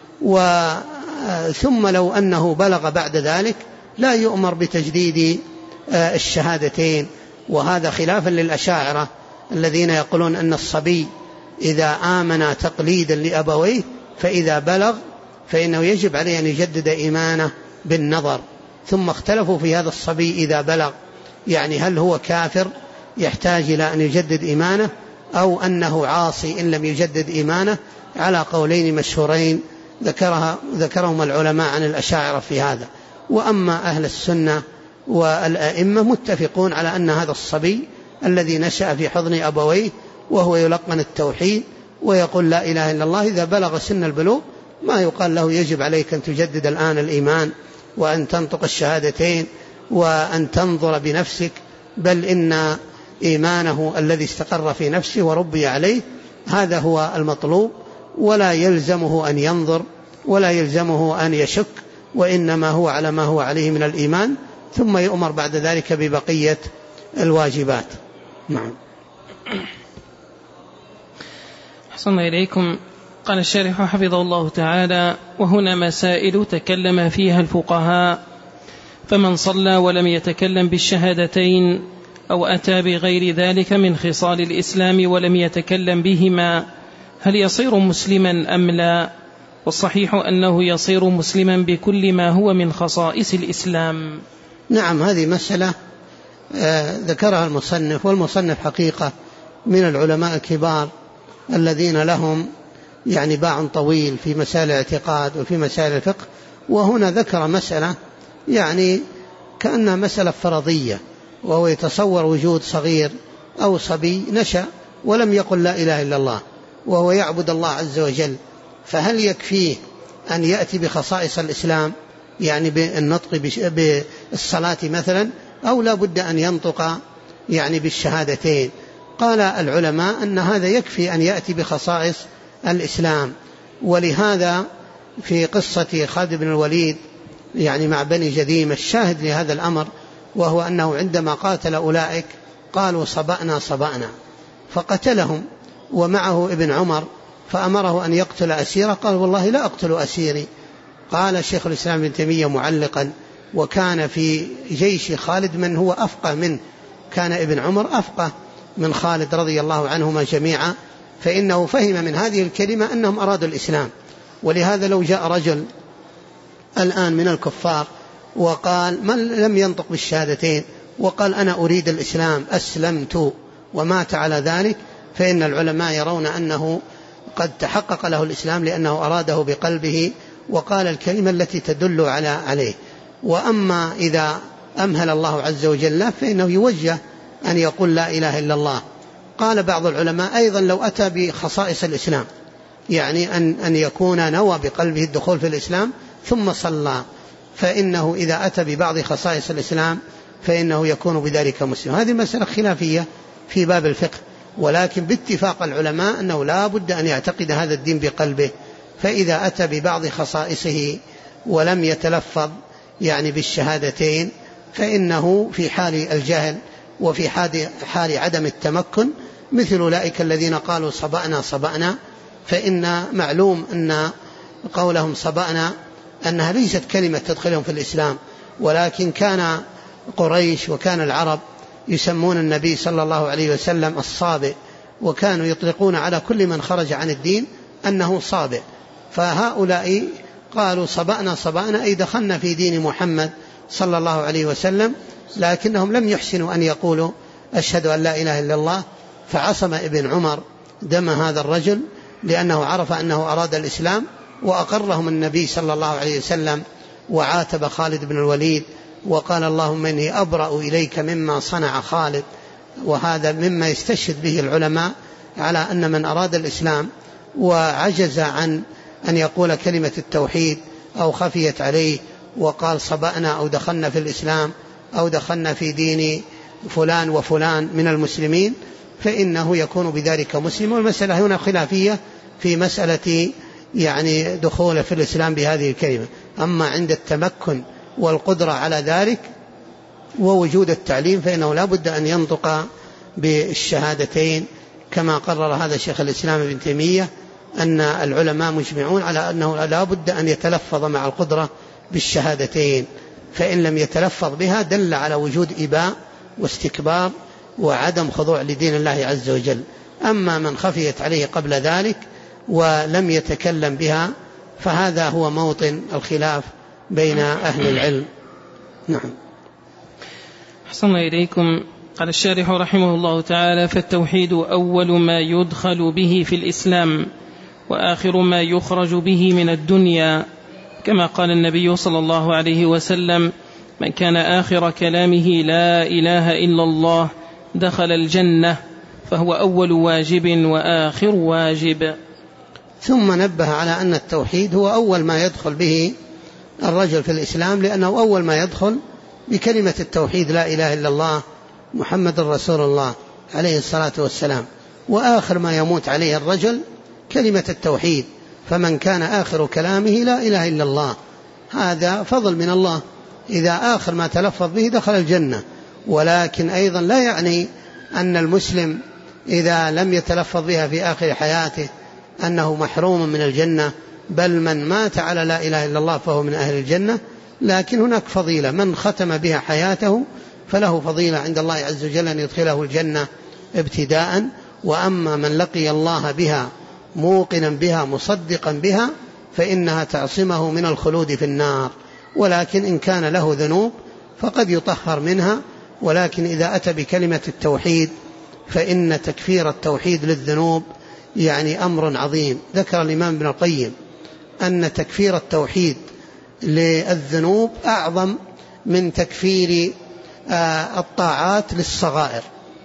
ثم لو أنه بلغ بعد ذلك لا يؤمر بتجديد الشهادتين، وهذا خلافا للأشاعرة الذين يقولون أن الصبي إذا آمن تقليدا لأبويه فإذا بلغ فإنه يجب عليه أن يجدد إيمانه بالنظر. ثم اختلفوا في هذا الصبي إذا بلغ، يعني هل هو كافر يحتاج إلى أن يجدد إيمانه أو أنه عاصي إن لم يجدد إيمانه، على قولين مشهورين ذكرهم العلماء عن الأشاعرة في هذا. وأما أهل السنة والأئمة متفقون على أن هذا الصبي الذي نشأ في حضن أبويه وهو يلقن التوحيد ويقول لا إله إلا الله، إذا بلغ سن البلوغ ما يقال له يجب عليك أن تجدد الآن الإيمان وأن تنطق الشهادتين وأن تنظر بنفسك، بل إن إيمانه الذي استقر في نفسه وربي عليه هذا هو المطلوب، ولا يلزمه أن ينظر ولا يلزمه أن يشك، وإنما هو على ما هو عليه من الإيمان، ثم يؤمر بعد ذلك ببقية الواجبات. نعم. أحسن إليكم. قال الشارح حفظه الله تعالى: وهنا مسائل تكلم فيها الفقهاء، فمن صلى ولم يتكلم بالشهادتين أو أتى بغير ذلك من خصال الإسلام ولم يتكلم بهما هل يصير مسلما أم لا؟ والصحيح أنه يصير مسلما بكل ما هو من خصائص الإسلام. نعم، هذه مسألة ذكرها المصنف، والمصنف حقيقة من العلماء الكبار الذين لهم يعني باع طويل في مسائل الاعتقاد وفي مسائل الفقه. وهنا ذكر مسألة يعني كأنها مسألة فرضية، وهو يتصور وجود صغير أو صبي نشأ ولم يقل لا إله إلا الله وهو يعبد الله عز وجل، فهل يكفيه أن يأتي بخصائص الإسلام يعني بالنطق بالصلاة مثلا، أو لا بد أن ينطق يعني بالشهادتين؟ قال العلماء أن هذا يكفي أن يأتي بخصائص الإسلام. ولهذا في قصة خالد بن الوليد يعني مع بني جذيم الشاهد لهذا الأمر، وهو أنه عندما قاتل أولئك قالوا صبأنا صبأنا فقتلهم، ومعه ابن عمر فأمره أن يقتل أسيرا، قال والله لا أقتل أسيري. قال شيخ الإسلام ابن تيمية معلقا: وكان في جيش خالد من هو أفقه منه، كان ابن عمر أفقه من خالد رضي الله عنهما جميعا، فإنه فهم من هذه الكلمة أنهم أرادوا الإسلام. ولهذا لو جاء رجل الآن من الكفار وقال من لم ينطق بالشهادتين وقال أنا أريد الإسلام أسلمت ومات على ذلك، فإن العلماء يرون أنه قد تحقق له الإسلام لأنه أراده بقلبه وقال الكلمة التي تدل عليه. وأما إذا أمهل الله عز وجل فإنه يوجه أن يقول لا إله إلا الله. قال بعض العلماء أيضا لو أتى بخصائص الإسلام، يعني أن يكون نوى بقلبه الدخول في الإسلام ثم صلى، فإنه إذا أتى ببعض خصائص الإسلام فإنه يكون بذلك مسلم. هذه مسألة خلافية في باب الفقه، ولكن باتفاق العلماء أنه لا بد أن يعتقد هذا الدين بقلبه، فإذا أتى ببعض خصائصه ولم يتلفظ يعني بالشهادتين فإنه في حال الجهل وفي حال عدم التمكن مثل أولئك الذين قالوا صبأنا صبأنا، فإن معلوم أن قولهم صبأنا أنها ليست كلمة تدخلهم في الإسلام، ولكن كان قريش وكان العرب يسمون النبي صلى الله عليه وسلم الصابئ، وكانوا يطلقون على كل من خرج عن الدين أنه صابئ، فهؤلاء قالوا صبأنا صبأنا أي دخلنا في دين محمد صلى الله عليه وسلم، لكنهم لم يحسنوا أن يقولوا أشهد أن لا إله إلا الله، فعصم ابن عمر دم هذا الرجل لأنه عرف أنه أراد الإسلام، وأقرهم النبي صلى الله عليه وسلم وعاتب خالد بن الوليد وقال اللهم إني أبرأ إليك مما صنع خالد. وهذا مما يستشهد به العلماء على أن من أراد الإسلام وعجز عن أن يقول كلمة التوحيد أو خفيت عليه وقال صبأنا أو دخلنا في الإسلام أو دخلنا في دين فلان وفلان من المسلمين فإنه يكون بذلك مسلم. والمسألة هنا خلافية في مسألة يعني دخول في الإسلام بهذه الكلمة. أما عند التمكن والقدرة على ذلك ووجود التعليم فإنه لا بد أن ينطق بالشهادتين، كما قرر هذا شيخ الإسلام ابن تيمية أن العلماء مجمعون على أنه لا بد أن يتلفظ مع القدرة بالشهادتين، فإن لم يتلفظ بها دل على وجود إباء واستكبار وعدم خضوع لدين الله عز وجل. أما من خفيت عليه قبل ذلك ولم يتكلم بها فهذا هو موطن الخلاف بين أهل العلم. نعم. أحسن إليكم. قال الشارح رحمه الله تعالى: فالتوحيد أول ما يدخل به في الإسلام وآخر ما يخرج به من الدنيا، كما قال النبي صلى الله عليه وسلم: من كان آخر كلامه لا إله إلا الله دخل الجنة، فهو أول واجب وآخر واجب. ثم نبه على أن التوحيد هو أول ما يدخل به الرجل في الإسلام، لأنه أول ما يدخل بكلمة التوحيد لا إله إلا الله محمد رسول الله عليه الصلاة والسلام، وآخر ما يموت عليه الرجل كلمة التوحيد. فمن كان آخر كلامه لا إله إلا الله، هذا فضل من الله، إذا آخر ما تلفظ به دخل الجنة. ولكن أيضا لا يعني أن المسلم إذا لم يتلفظ بها في آخر حياته أنه محروم من الجنة، بل من مات على لا إله إلا الله فهو من أهل الجنة. لكن هناك فضيلة، من ختم بها حياته فله فضيلة عند الله عز وجل أن يدخله الجنة ابتداء. وأما من لقي الله بها موقنا بها مصدقا بها فإنها تعصمه من الخلود في النار. ولكن إن كان له ذنوب فقد يطهر منها، ولكن إذا أتى بكلمة التوحيد فإن تكفير التوحيد للذنوب يعني أمر عظيم. ذكر الإمام ابن القيم أن تكفير التوحيد للذنوب أعظم من تكفير الطاعات للصغائر.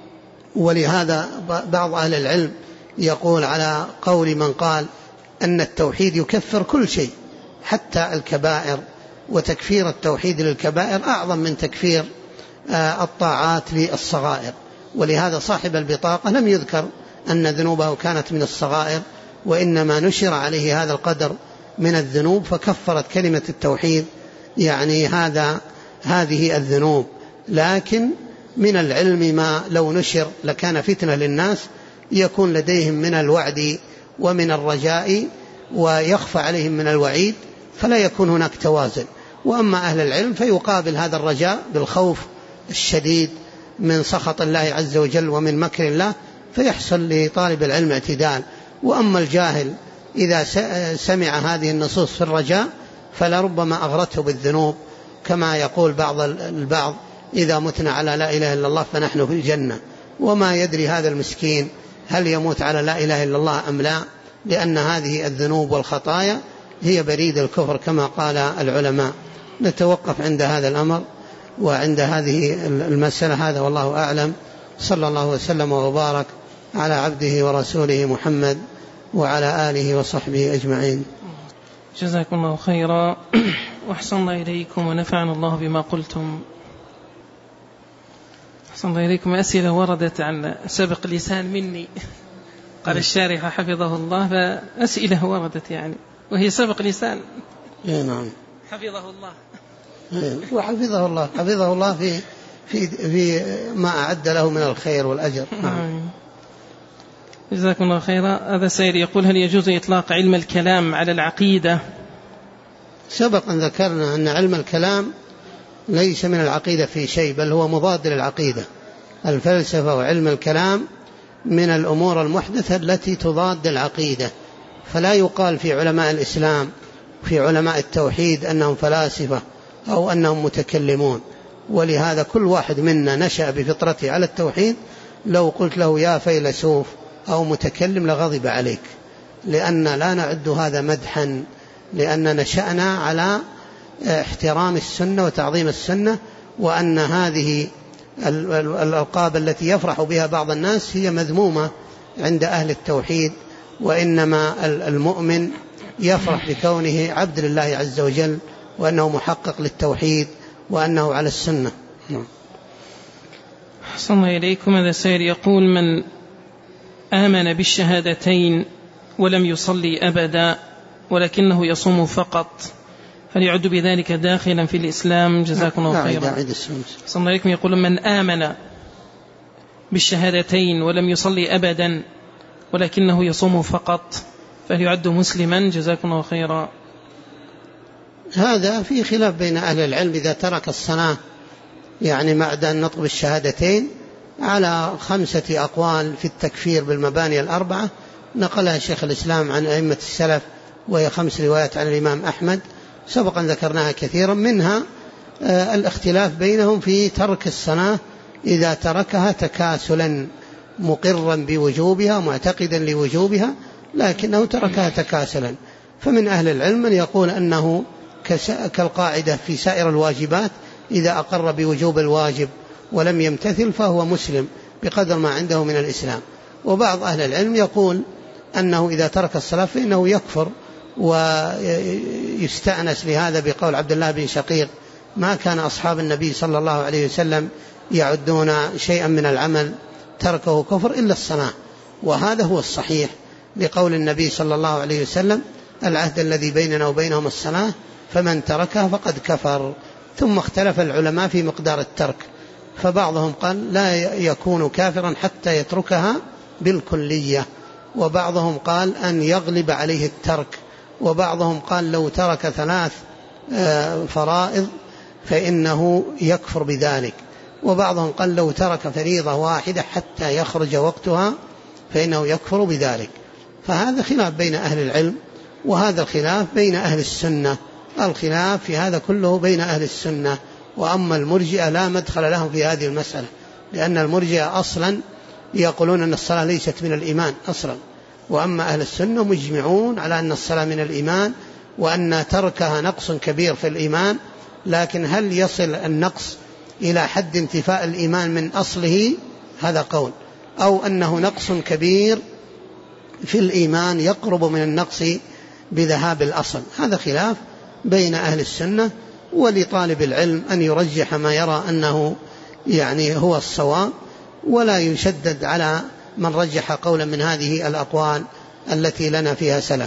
ولهذا بعض أهل العلم يقول على قول من قال أن التوحيد يكفر كل شيء حتى الكبائر، وتكفير التوحيد للكبائر أعظم من تكفير الطاعات للصغائر. ولهذا صاحب البطاقة لم يذكر أن ذنوبه كانت من الصغائر، وإنما نشر عليه هذا القدر من الذنوب فكفرت كلمة التوحيد يعني هذه الذنوب. لكن من العلم ما لو نشر لكان فتنة للناس، يكون لديهم من الوعد ومن الرجاء ويخفى عليهم من الوعيد، فلا يكون هناك توازن. وأما أهل العلم فيقابل هذا الرجاء بالخوف الشديد من سخط الله عز وجل ومن مكر الله، فيحصل لطالب العلم اعتدال. وأما الجاهل إذا سمع هذه النصوص في الرجاء فلربما أغرته بالذنوب، كما يقول البعض إذا متنا على لا إله إلا الله فنحن في الجنة، وما يدري هذا المسكين هل يموت على لا إله إلا الله أم لا، لأن هذه الذنوب والخطايا هي بريد الكفر كما قال العلماء. نتوقف عند هذا الأمر وعند هذه المسألة. هذا والله أعلم. صلى الله وسلم وبارك على عبده ورسوله محمد وعلى آله وصحبه أجمعين. جزاكم الله خيرا وأحسن الله إليكم ونفعنا الله بما قلتم. أحسن الله إليكم. أسئلة وردت عن سبق لسان مني، قال الشارح حفظه الله، فأسئلة وردت يعني وهي سبق لسان. نعم. حفظه الله. وحفظه الله، حفظه الله في ما أعد له من الخير والأجر. جزاكم الله خيرا. هذا سائل يقول: هل يجوز إطلاق علم الكلام على العقيدة؟ سبق أن ذكرنا أن علم الكلام ليس من العقيدة في شيء، بل هو مضاد للعقيدة. الفلسفة وعلم الكلام من الأمور المحدثة التي تضاد العقيدة، فلا يقال في علماء الإسلام في علماء التوحيد أنهم فلاسفة أو أنهم متكلمون. ولهذا كل واحد منا نشأ بفطرته على التوحيد، لو قلت له يا فيلسوف أو متكلم لغضب عليك، لأن لا نعد هذا مدحا، لأن نشأنا على احترام السنة وتعظيم السنة، وأن هذه الألقاب التي يفرح بها بعض الناس هي مذمومة عند أهل التوحيد. وإنما المؤمن يفرح بكونه عبد لله عز وجل وأنه محقق للتوحيد وأنه على السنة. أحسن الله إليكم. هذا سائل يقول: من آمن بالشهادتين ولم يصلي أبدا ولكنه يصوم فقط، هل يعد بذلك داخلا في الإسلام؟ جزاكم الله خيرا. أحسن الله إليكم. يقول: من آمن بالشهادتين ولم يصلي أبدا ولكنه يصوم فقط، فهل يعد مسلما؟ جزاكم الله خيرا. هذا في خلاف بين أهل العلم إذا ترك الصلاة يعني بعد النطق بالشهادتين، على 5 أقوال في التكفير بالمباني الأربعة نقلها شيخ الإسلام عن أئمة السلف، وهي 5 روايات عن الإمام أحمد سبقا ذكرناها كثيرا، منها الاختلاف بينهم في ترك الصلاة إذا تركها تكاسلا مقرا بوجوبها معتقدا لوجوبها لكنه تركها تكاسلا. فمن أهل العلم من يقول أنه كالقاعدة في سائر الواجبات، إذا أقر بوجوب الواجب ولم يمتثل فهو مسلم بقدر ما عنده من الإسلام. وبعض أهل العلم يقول أنه إذا ترك الصلاة فإنه يكفر، ويستأنس لهذا بقول عبد الله بن شقيق: ما كان أصحاب النبي صلى الله عليه وسلم يعدون شيئا من العمل تركه كفر إلا الصلاة. وهذا هو الصحيح لقول النبي صلى الله عليه وسلم: العهد الذي بيننا وبينهم الصلاة فمن تركها فقد كفر. ثم اختلف العلماء في مقدار الترك، فبعضهم قال لا يكون كافرا حتى يتركها بالكلية، وبعضهم قال أن يغلب عليه الترك، وبعضهم قال لو ترك 3 فرائض فإنه يكفر بذلك، وبعضهم قال لو ترك فريضة واحدة حتى يخرج وقتها فإنه يكفر بذلك. فهذا خلاف بين أهل العلم، وهذا الخلاف بين أهل السنة. الخلاف في هذا كله بين أهل السنة. وأما المرجئة لا مدخل لهم في هذه المسألة، لأن المرجئة أصلا يقولون أن الصلاة ليست من الإيمان أصلا، وأما أهل السنة مجمعون على أن الصلاة من الإيمان، وأن تركها نقص كبير في الإيمان. لكن هل يصل النقص إلى حد انتفاء الإيمان من أصله؟ هذا قول. أو أنه نقص كبير في الإيمان يقرب من النقص بذهاب الأصل. هذا خلاف بين أهل السنة، ولطالب العلم أن يرجح ما يرى أنه يعني هو الصواب، ولا يشدد على من رجح قولا من هذه الأقوال التي لنا فيها سلف.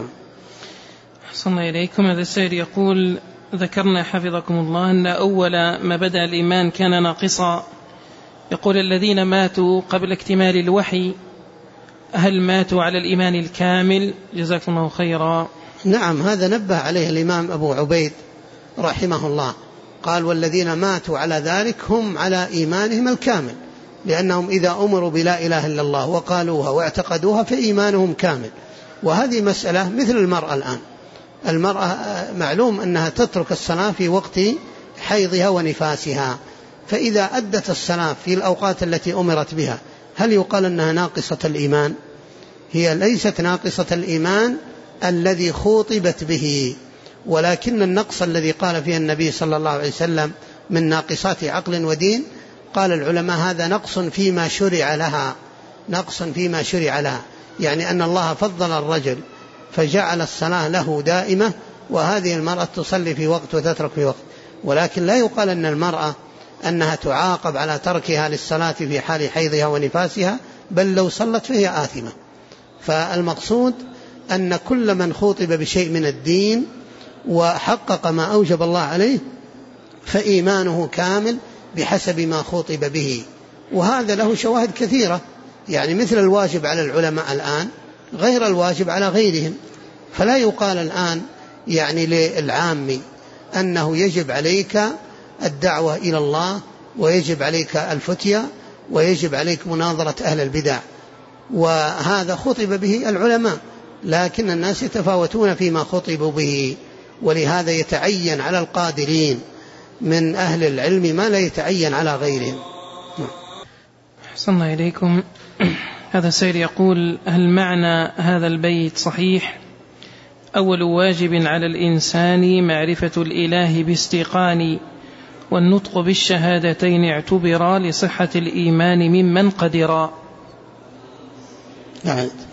أحسن الله إليكم. هذا السائل يقول: ذكرنا حفظكم الله أن أول ما بدأ الإيمان كان ناقصا، يقول: الذين ماتوا قبل اكتمال الوحي هل ماتوا على الإيمان الكامل؟ جزاكم الله خيرا. نعم، هذا نبه عليه الإمام أبو عبيد رحمه الله، قال: والذين ماتوا على ذلك هم على إيمانهم الكامل، لأنهم إذا أمروا بلا إله إلا الله وقالوها واعتقدوها فإيمانهم كامل. وهذه مسألة مثل المرأة الآن. المرأة معلوم أنها تترك الصلاة في وقت حيضها ونفاسها، فإذا أدت الصلاة في الأوقات التي أمرت بها هل يقال أنها ناقصة الإيمان؟ هي ليست ناقصة الإيمان الذي خوطبت به، ولكن النقص الذي قال فيه النبي صلى الله عليه وسلم من ناقصات عقل ودين، قال العلماء هذا نقص فيما شرع لها، نقص فيما شرع لها، يعني أن الله فضل الرجل فجعل الصلاة له دائمة، وهذه المرأة تصلي في وقت وتترك في وقت. ولكن لا يقال أن المرأة أنها تعاقب على تركها للصلاة في حال حيضها ونفاسها، بل لو صلت فهي آثمة. فالمقصود أن كل من خوطب بشيء من الدين وحقق ما أوجب الله عليه فإيمانه كامل بحسب ما خوطب به. وهذا له شواهد كثيرة، يعني مثل الواجب على العلماء الآن غير الواجب على غيرهم. فلا يقال الآن يعني للعام أنه يجب عليك الدعوة إلى الله، ويجب عليك الفتية، ويجب عليك مناظرة أهل البدع، وهذا خطب به العلماء، لكن الناس يتفاوتون فيما خطبوا به، ولهذا يتعين على القادرين من أهل العلم ما لا يتعين على غيرهم. أحسن الله إليكم. هذا سائل يقول: هل معنى هذا البيت صحيح؟ أول واجب على الإنسان معرفة الإله باستيقان، والنطق بالشهادتين اعتبرا لصحة الإيمان ممن قدرا.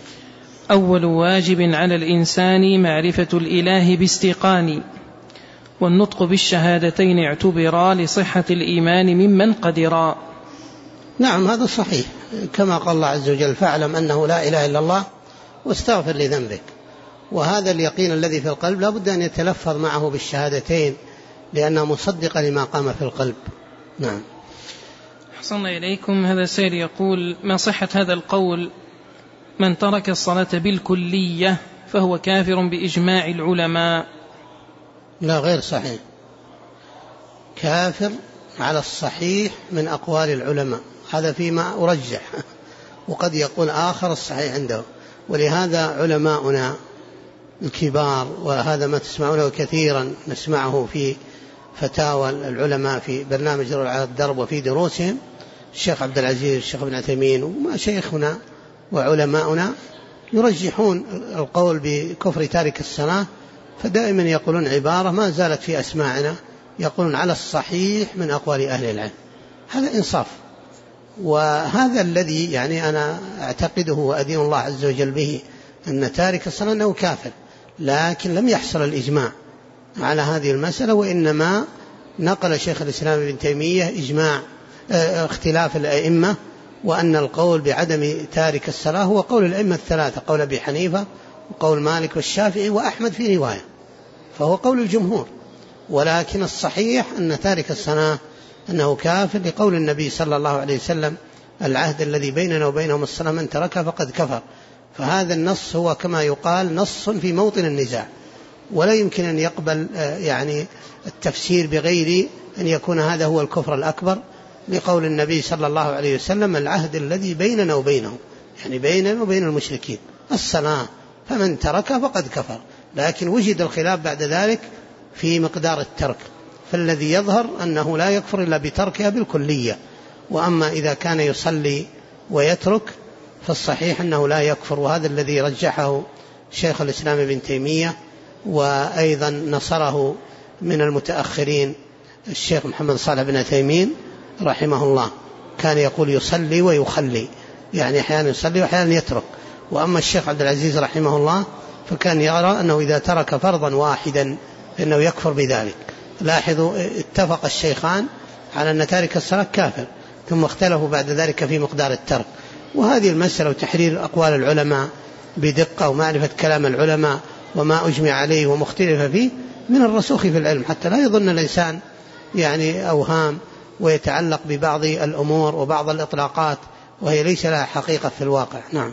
أول واجب على الإنسان معرفة الإله باستيقان، والنطق بالشهادتين اعتبرا لصحة الإيمان ممن قدرا. نعم هذا صحيح، كما قال الله عز وجل فاعلم أنه لا إله إلا الله واستغفر لذنبك. وهذا اليقين الذي في القلب لا بد أن يتلفظ معه بالشهادتين لأنها مصدقة لما قام في القلب. نعم. أحسن إليكم. هذا سائل يقول ما صحة هذا القول من ترك الصلاة بالكلية فهو كافر بإجماع العلماء؟ لا غير صحيح، كافر على الصحيح من أقوال العلماء، هذا فيما أرجح، وقد يقول آخر الصحيح عنده. ولهذا علماؤنا الكبار، وهذا ما تسمعونه كثيرا نسمعه في فتاوى العلماء في برنامج على الدرب وفي دروسهم، الشيخ عبد العزيز الشيخ ابن عثيمين ومشايخنا وعلماؤنا يرجحون القول بكفر تارك الصلاة، فدائما يقولون عبارة ما زالت في أسماعنا، يقولون على الصحيح من أقوال أهل العلم. هذا إنصاف، وهذا الذي يعني أنا أعتقده وأدين الله عز وجل به، أن تارك الصلاة أنه كافر، لكن لم يحصل الإجماع على هذه المسألة، وإنما نقل شيخ الإسلام ابن تيمية إجماع اختلاف الأئمة، وأن القول بعدم تارك الصلاة هو قول الأئمة الثلاثة، قول أبي حنيفة وقول مالك والشافعي وأحمد في رواية، فهو قول الجمهور. ولكن الصحيح أن تارك الصلاة أنه كافر لقول النبي صلى الله عليه وسلم العهد الذي بيننا وبينهم الصلاة من تركها فقد كفر. فهذا النص هو كما يقال نص في موطن النزاع، ولا يمكن أن يقبل يعني التفسير بغير أن يكون هذا هو الكفر الأكبر، لقول النبي صلى الله عليه وسلم العهد الذي بيننا وبينهم، يعني بيننا وبين المشركين الصلاة، فمن تركها فقد كفر. لكن وجد الخلاف بعد ذلك في مقدار الترك، فالذي يظهر أنه لا يكفر إلا بتركها بالكلية، وأما إذا كان يصلي ويترك فالصحيح أنه لا يكفر، وهذا الذي رجحه شيخ الإسلام ابن تيمية، وأيضا نصره من المتأخرين الشيخ محمد صالح بن عثيمين رحمه الله، كان يقول يصلي ويخلي، يعني أحيانا يصلي وأحيانا يترك. وأما الشيخ عبد العزيز رحمه الله فكان يرى أنه إذا ترك فرضا واحدا فإنه يكفر بذلك. لاحظوا اتفق الشيخان على أن تارك الصلاة كافر، ثم اختلفوا بعد ذلك في مقدار الترك. وهذه المسألة وتحرير أقوال العلماء بدقة ومعرفة كلام العلماء وما أجمع عليه ومختلف فيه من الرسوخ في العلم، حتى لا يظن الإنسان يعني أوهام ويتعلق ببعض الأمور وبعض الإطلاقات وهي ليس لها حقيقة في الواقع. نعم.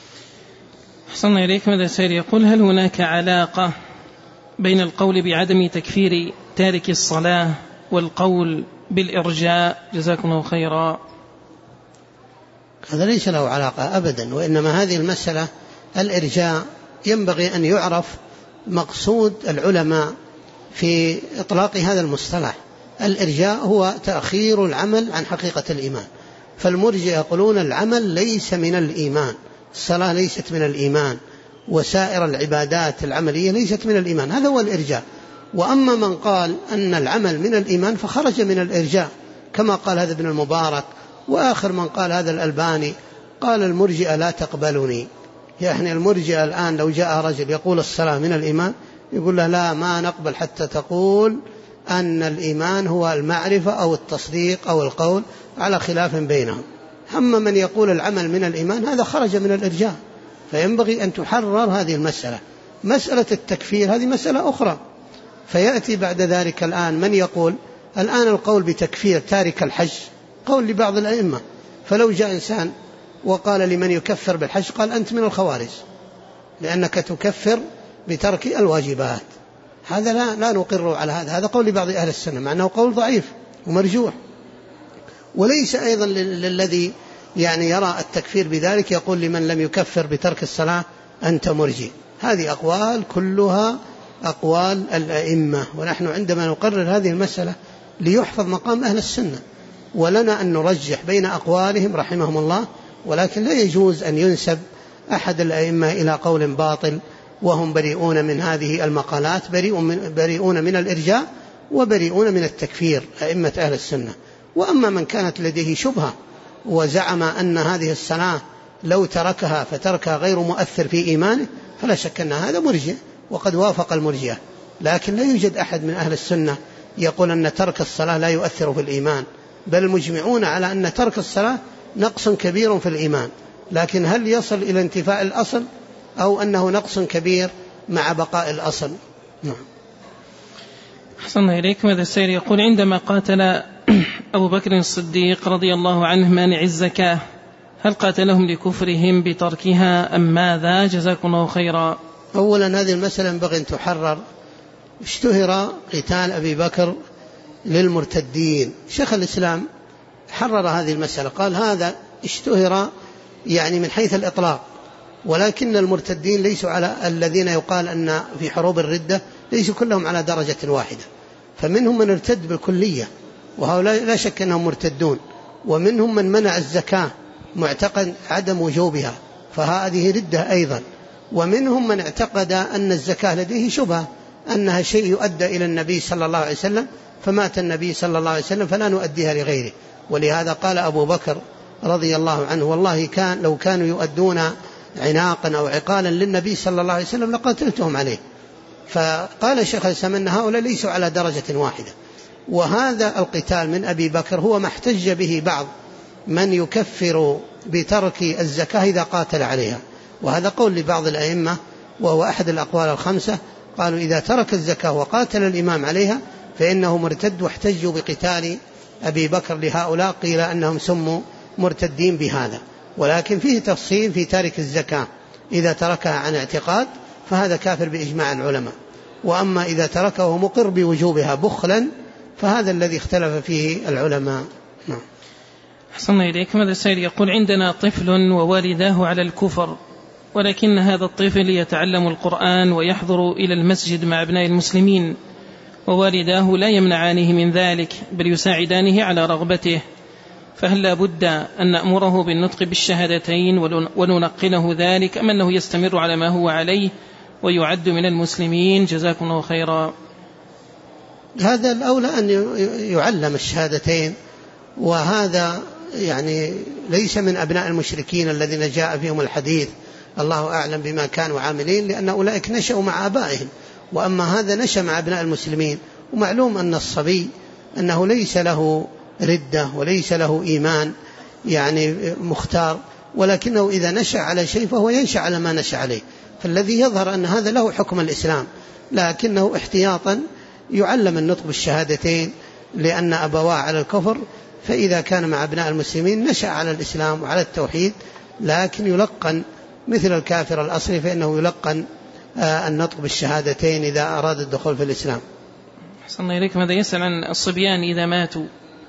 أحسن إليكم. هذا سائل يقول هل هناك علاقة بين القول بعدم تكفير تارك الصلاة والقول بالإرجاء؟ جزاكم الله خيرا. هذا ليس له علاقة أبدا، وإنما هذه المسألة الإرجاء ينبغي أن يعرف مقصود العلماء في إطلاق هذا المصطلح. الإرجاء هو تأخير العمل عن حقيقة الإيمان، فالمرجئة يقولون العمل ليس من الإيمان، الصلاة ليست من الإيمان، وسائر العبادات العملية ليست من الإيمان، هذا هو الإرجاء. وأما من قال أن العمل من الإيمان فخرج من الإرجاء، كما قال هذا ابن المبارك، وآخر من قال هذا الألباني، قال المرجئة لا تقبلني. يعني المرجئة الآن لو جاء رجل يقول الصلاة من الإيمان يقول له لا ما نقبل حتى تقول أن الإيمان هو المعرفة أو التصديق أو القول، على خلاف بينهم. أما من يقول العمل من الإيمان هذا خرج من الإرجاء، فينبغي أن تحرر هذه المسألة. مسألة التكفير هذه مسألة أخرى، فيأتي بعد ذلك الآن من يقول الآن القول بتكفير تارك الحج قول لبعض الأئمة، فلو جاء إنسان وقال لمن يكفر بالحج قال أنت من الخوارج لأنك تكفر بترك الواجبات، هذا لا نقر على هذا قول لبعض أهل السنة، مع أنه قول ضعيف ومرجوح. وليس أيضا للذي يعني يرى التكفير بذلك يقول لمن لم يكفر بترك الصلاة أنت مرجي. هذه أقوال كلها أقوال الأئمة، ونحن عندما نقرر هذه المسألة ليحفظ مقام أهل السنة، ولنا أن نرجح بين أقوالهم رحمهم الله، ولكن لا يجوز أن ينسب أحد الأئمة إلى قول باطل وهم بريئون من هذه المقالات، بريئون من الإرجاء وبريئون من التكفير أئمة أهل السنة. وأما من كانت لديه شبهة وزعم أن هذه الصلاة لو تركها فتركها غير مؤثر في إيمانه فلا شك أن هذا مرجئ وقد وافق المرجئة، لكن لا يوجد أحد من أهل السنة يقول أن ترك الصلاة لا يؤثر في الإيمان، بل مجمعون على أن ترك الصلاة نقص كبير في الإيمان، لكن هل يصل إلى انتفاء الأصل أو أنه نقص كبير مع بقاء الأصل؟ نعم. أحسن إليكم. هذا السائل يقول: عندما قاتل أبو بكر الصديق رضي الله عنه مانع الزكاة، هل قاتلهم لكفرهم بتركها أم ماذا؟ جزاكم الله خيرا. أولا هذه المسألة ينبغي أن تحرر. اشتهر قتال أبي بكر للمرتدين، شيخ الإسلام حرر هذه المسألة، قال هذا اشتهر يعني من حيث الإطلاق، ولكن المرتدين ليسوا على الذين يقال أن في حروب الردة ليسوا كلهم على درجة واحدة، فمنهم من ارتد بالكلية وهؤلاء لا شك أنهم مرتدون، ومنهم من منع الزكاة معتقد عدم وجوبها فهذه ردة أيضا، ومنهم من اعتقد أن الزكاة لديه شبهة أنها شيء يؤدى إلى النبي صلى الله عليه وسلم فمات النبي صلى الله عليه وسلم فلا نؤديها لغيره، ولهذا قال أبو بكر رضي الله عنه: والله لو كانوا يؤدون عناقا أو عقالا للنبي صلى الله عليه وسلم لقاتلتهم عليه. فقال الشيخ الإسلام أن هؤلاء ليسوا على درجة واحدة، وهذا القتال من أبي بكر هو ما احتج به بعض من يكفر بترك الزكاة إذا قاتل عليها، وهذا قول لبعض الأئمة وهو أحد الأقوال الخمسة، قالوا إذا ترك الزكاة وقاتل الإمام عليها فإنه مرتد، واحتجوا بقتال أبي بكر لهؤلاء قيل أنهم سموا مرتدين بهذا. ولكن فيه تفصيل في تارك الزكاة، إذا تركها عن اعتقاد فهذا كافر بإجماع العلماء، وأما إذا تركه مقر بوجوبها بخلا فهذا الذي اختلف فيه العلماء. نعم. أحسن إليكم. هذا السائل يقول: عندنا طفل ووالداه على الكفر، ولكن هذا الطفل يتعلم القرآن ويحضر إلى المسجد مع أبناء المسلمين، ووالداه لا يمنعانه من ذلك بل يساعدانه على رغبته، فهل لا بد أن نأمره بالنطق بالشهادتين وننقله ذلك أم أنه يستمر على ما هو عليه ويعد من المسلمين؟ جزاكم الله خيرا. هذا الأولى أن يعلم الشهادتين، وهذا يعني ليس من أبناء المشركين الذين جاء فيهم الحديث الله أعلم بما كانوا عاملين، لأن أولئك نشأوا مع آبائهم، وأما هذا نشأ مع أبناء المسلمين. ومعلوم أن الصبي أنه ليس له ردة وليس له إيمان يعني مختار، ولكنه إذا نشأ على شيء فهو ينشأ على ما نشأ عليه، فالذي يظهر أن هذا له حكم الإسلام، لكنه احتياطا يعلم النطق بالشهادتين لأن أبواه على الكفر، فإذا كان مع أبناء المسلمين نشأ على الإسلام وعلى التوحيد، لكن يلقن مثل الكافر الأصلي فإنه يلقن النطق بالشهادتين إذا أراد الدخول في الإسلام. أحسن إليكم. هذا يسأل عن الصبيان إذا ماتوا.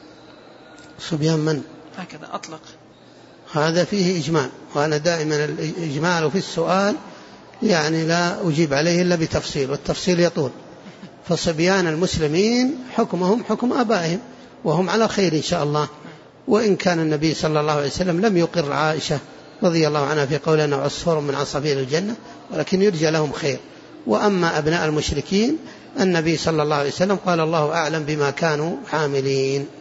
صبيان من؟ هكذا أطلق. هذا فيه إجمال، وأنا دائما الإجمال في السؤال يعني لا أجيب عليه إلا بتفصيل، والتفصيل يطول. فصبيان المسلمين حكمهم حكم آبائهم وهم على خير إن شاء الله، وإن كان النبي صلى الله عليه وسلم لم يقر عائشة رضي الله عنها في قول أنه عصفور من عصافير الجنة، ولكن يرجى لهم خير. وأما أبناء المشركين النبي صلى الله عليه وسلم قال الله أعلم بما كانوا عاملين.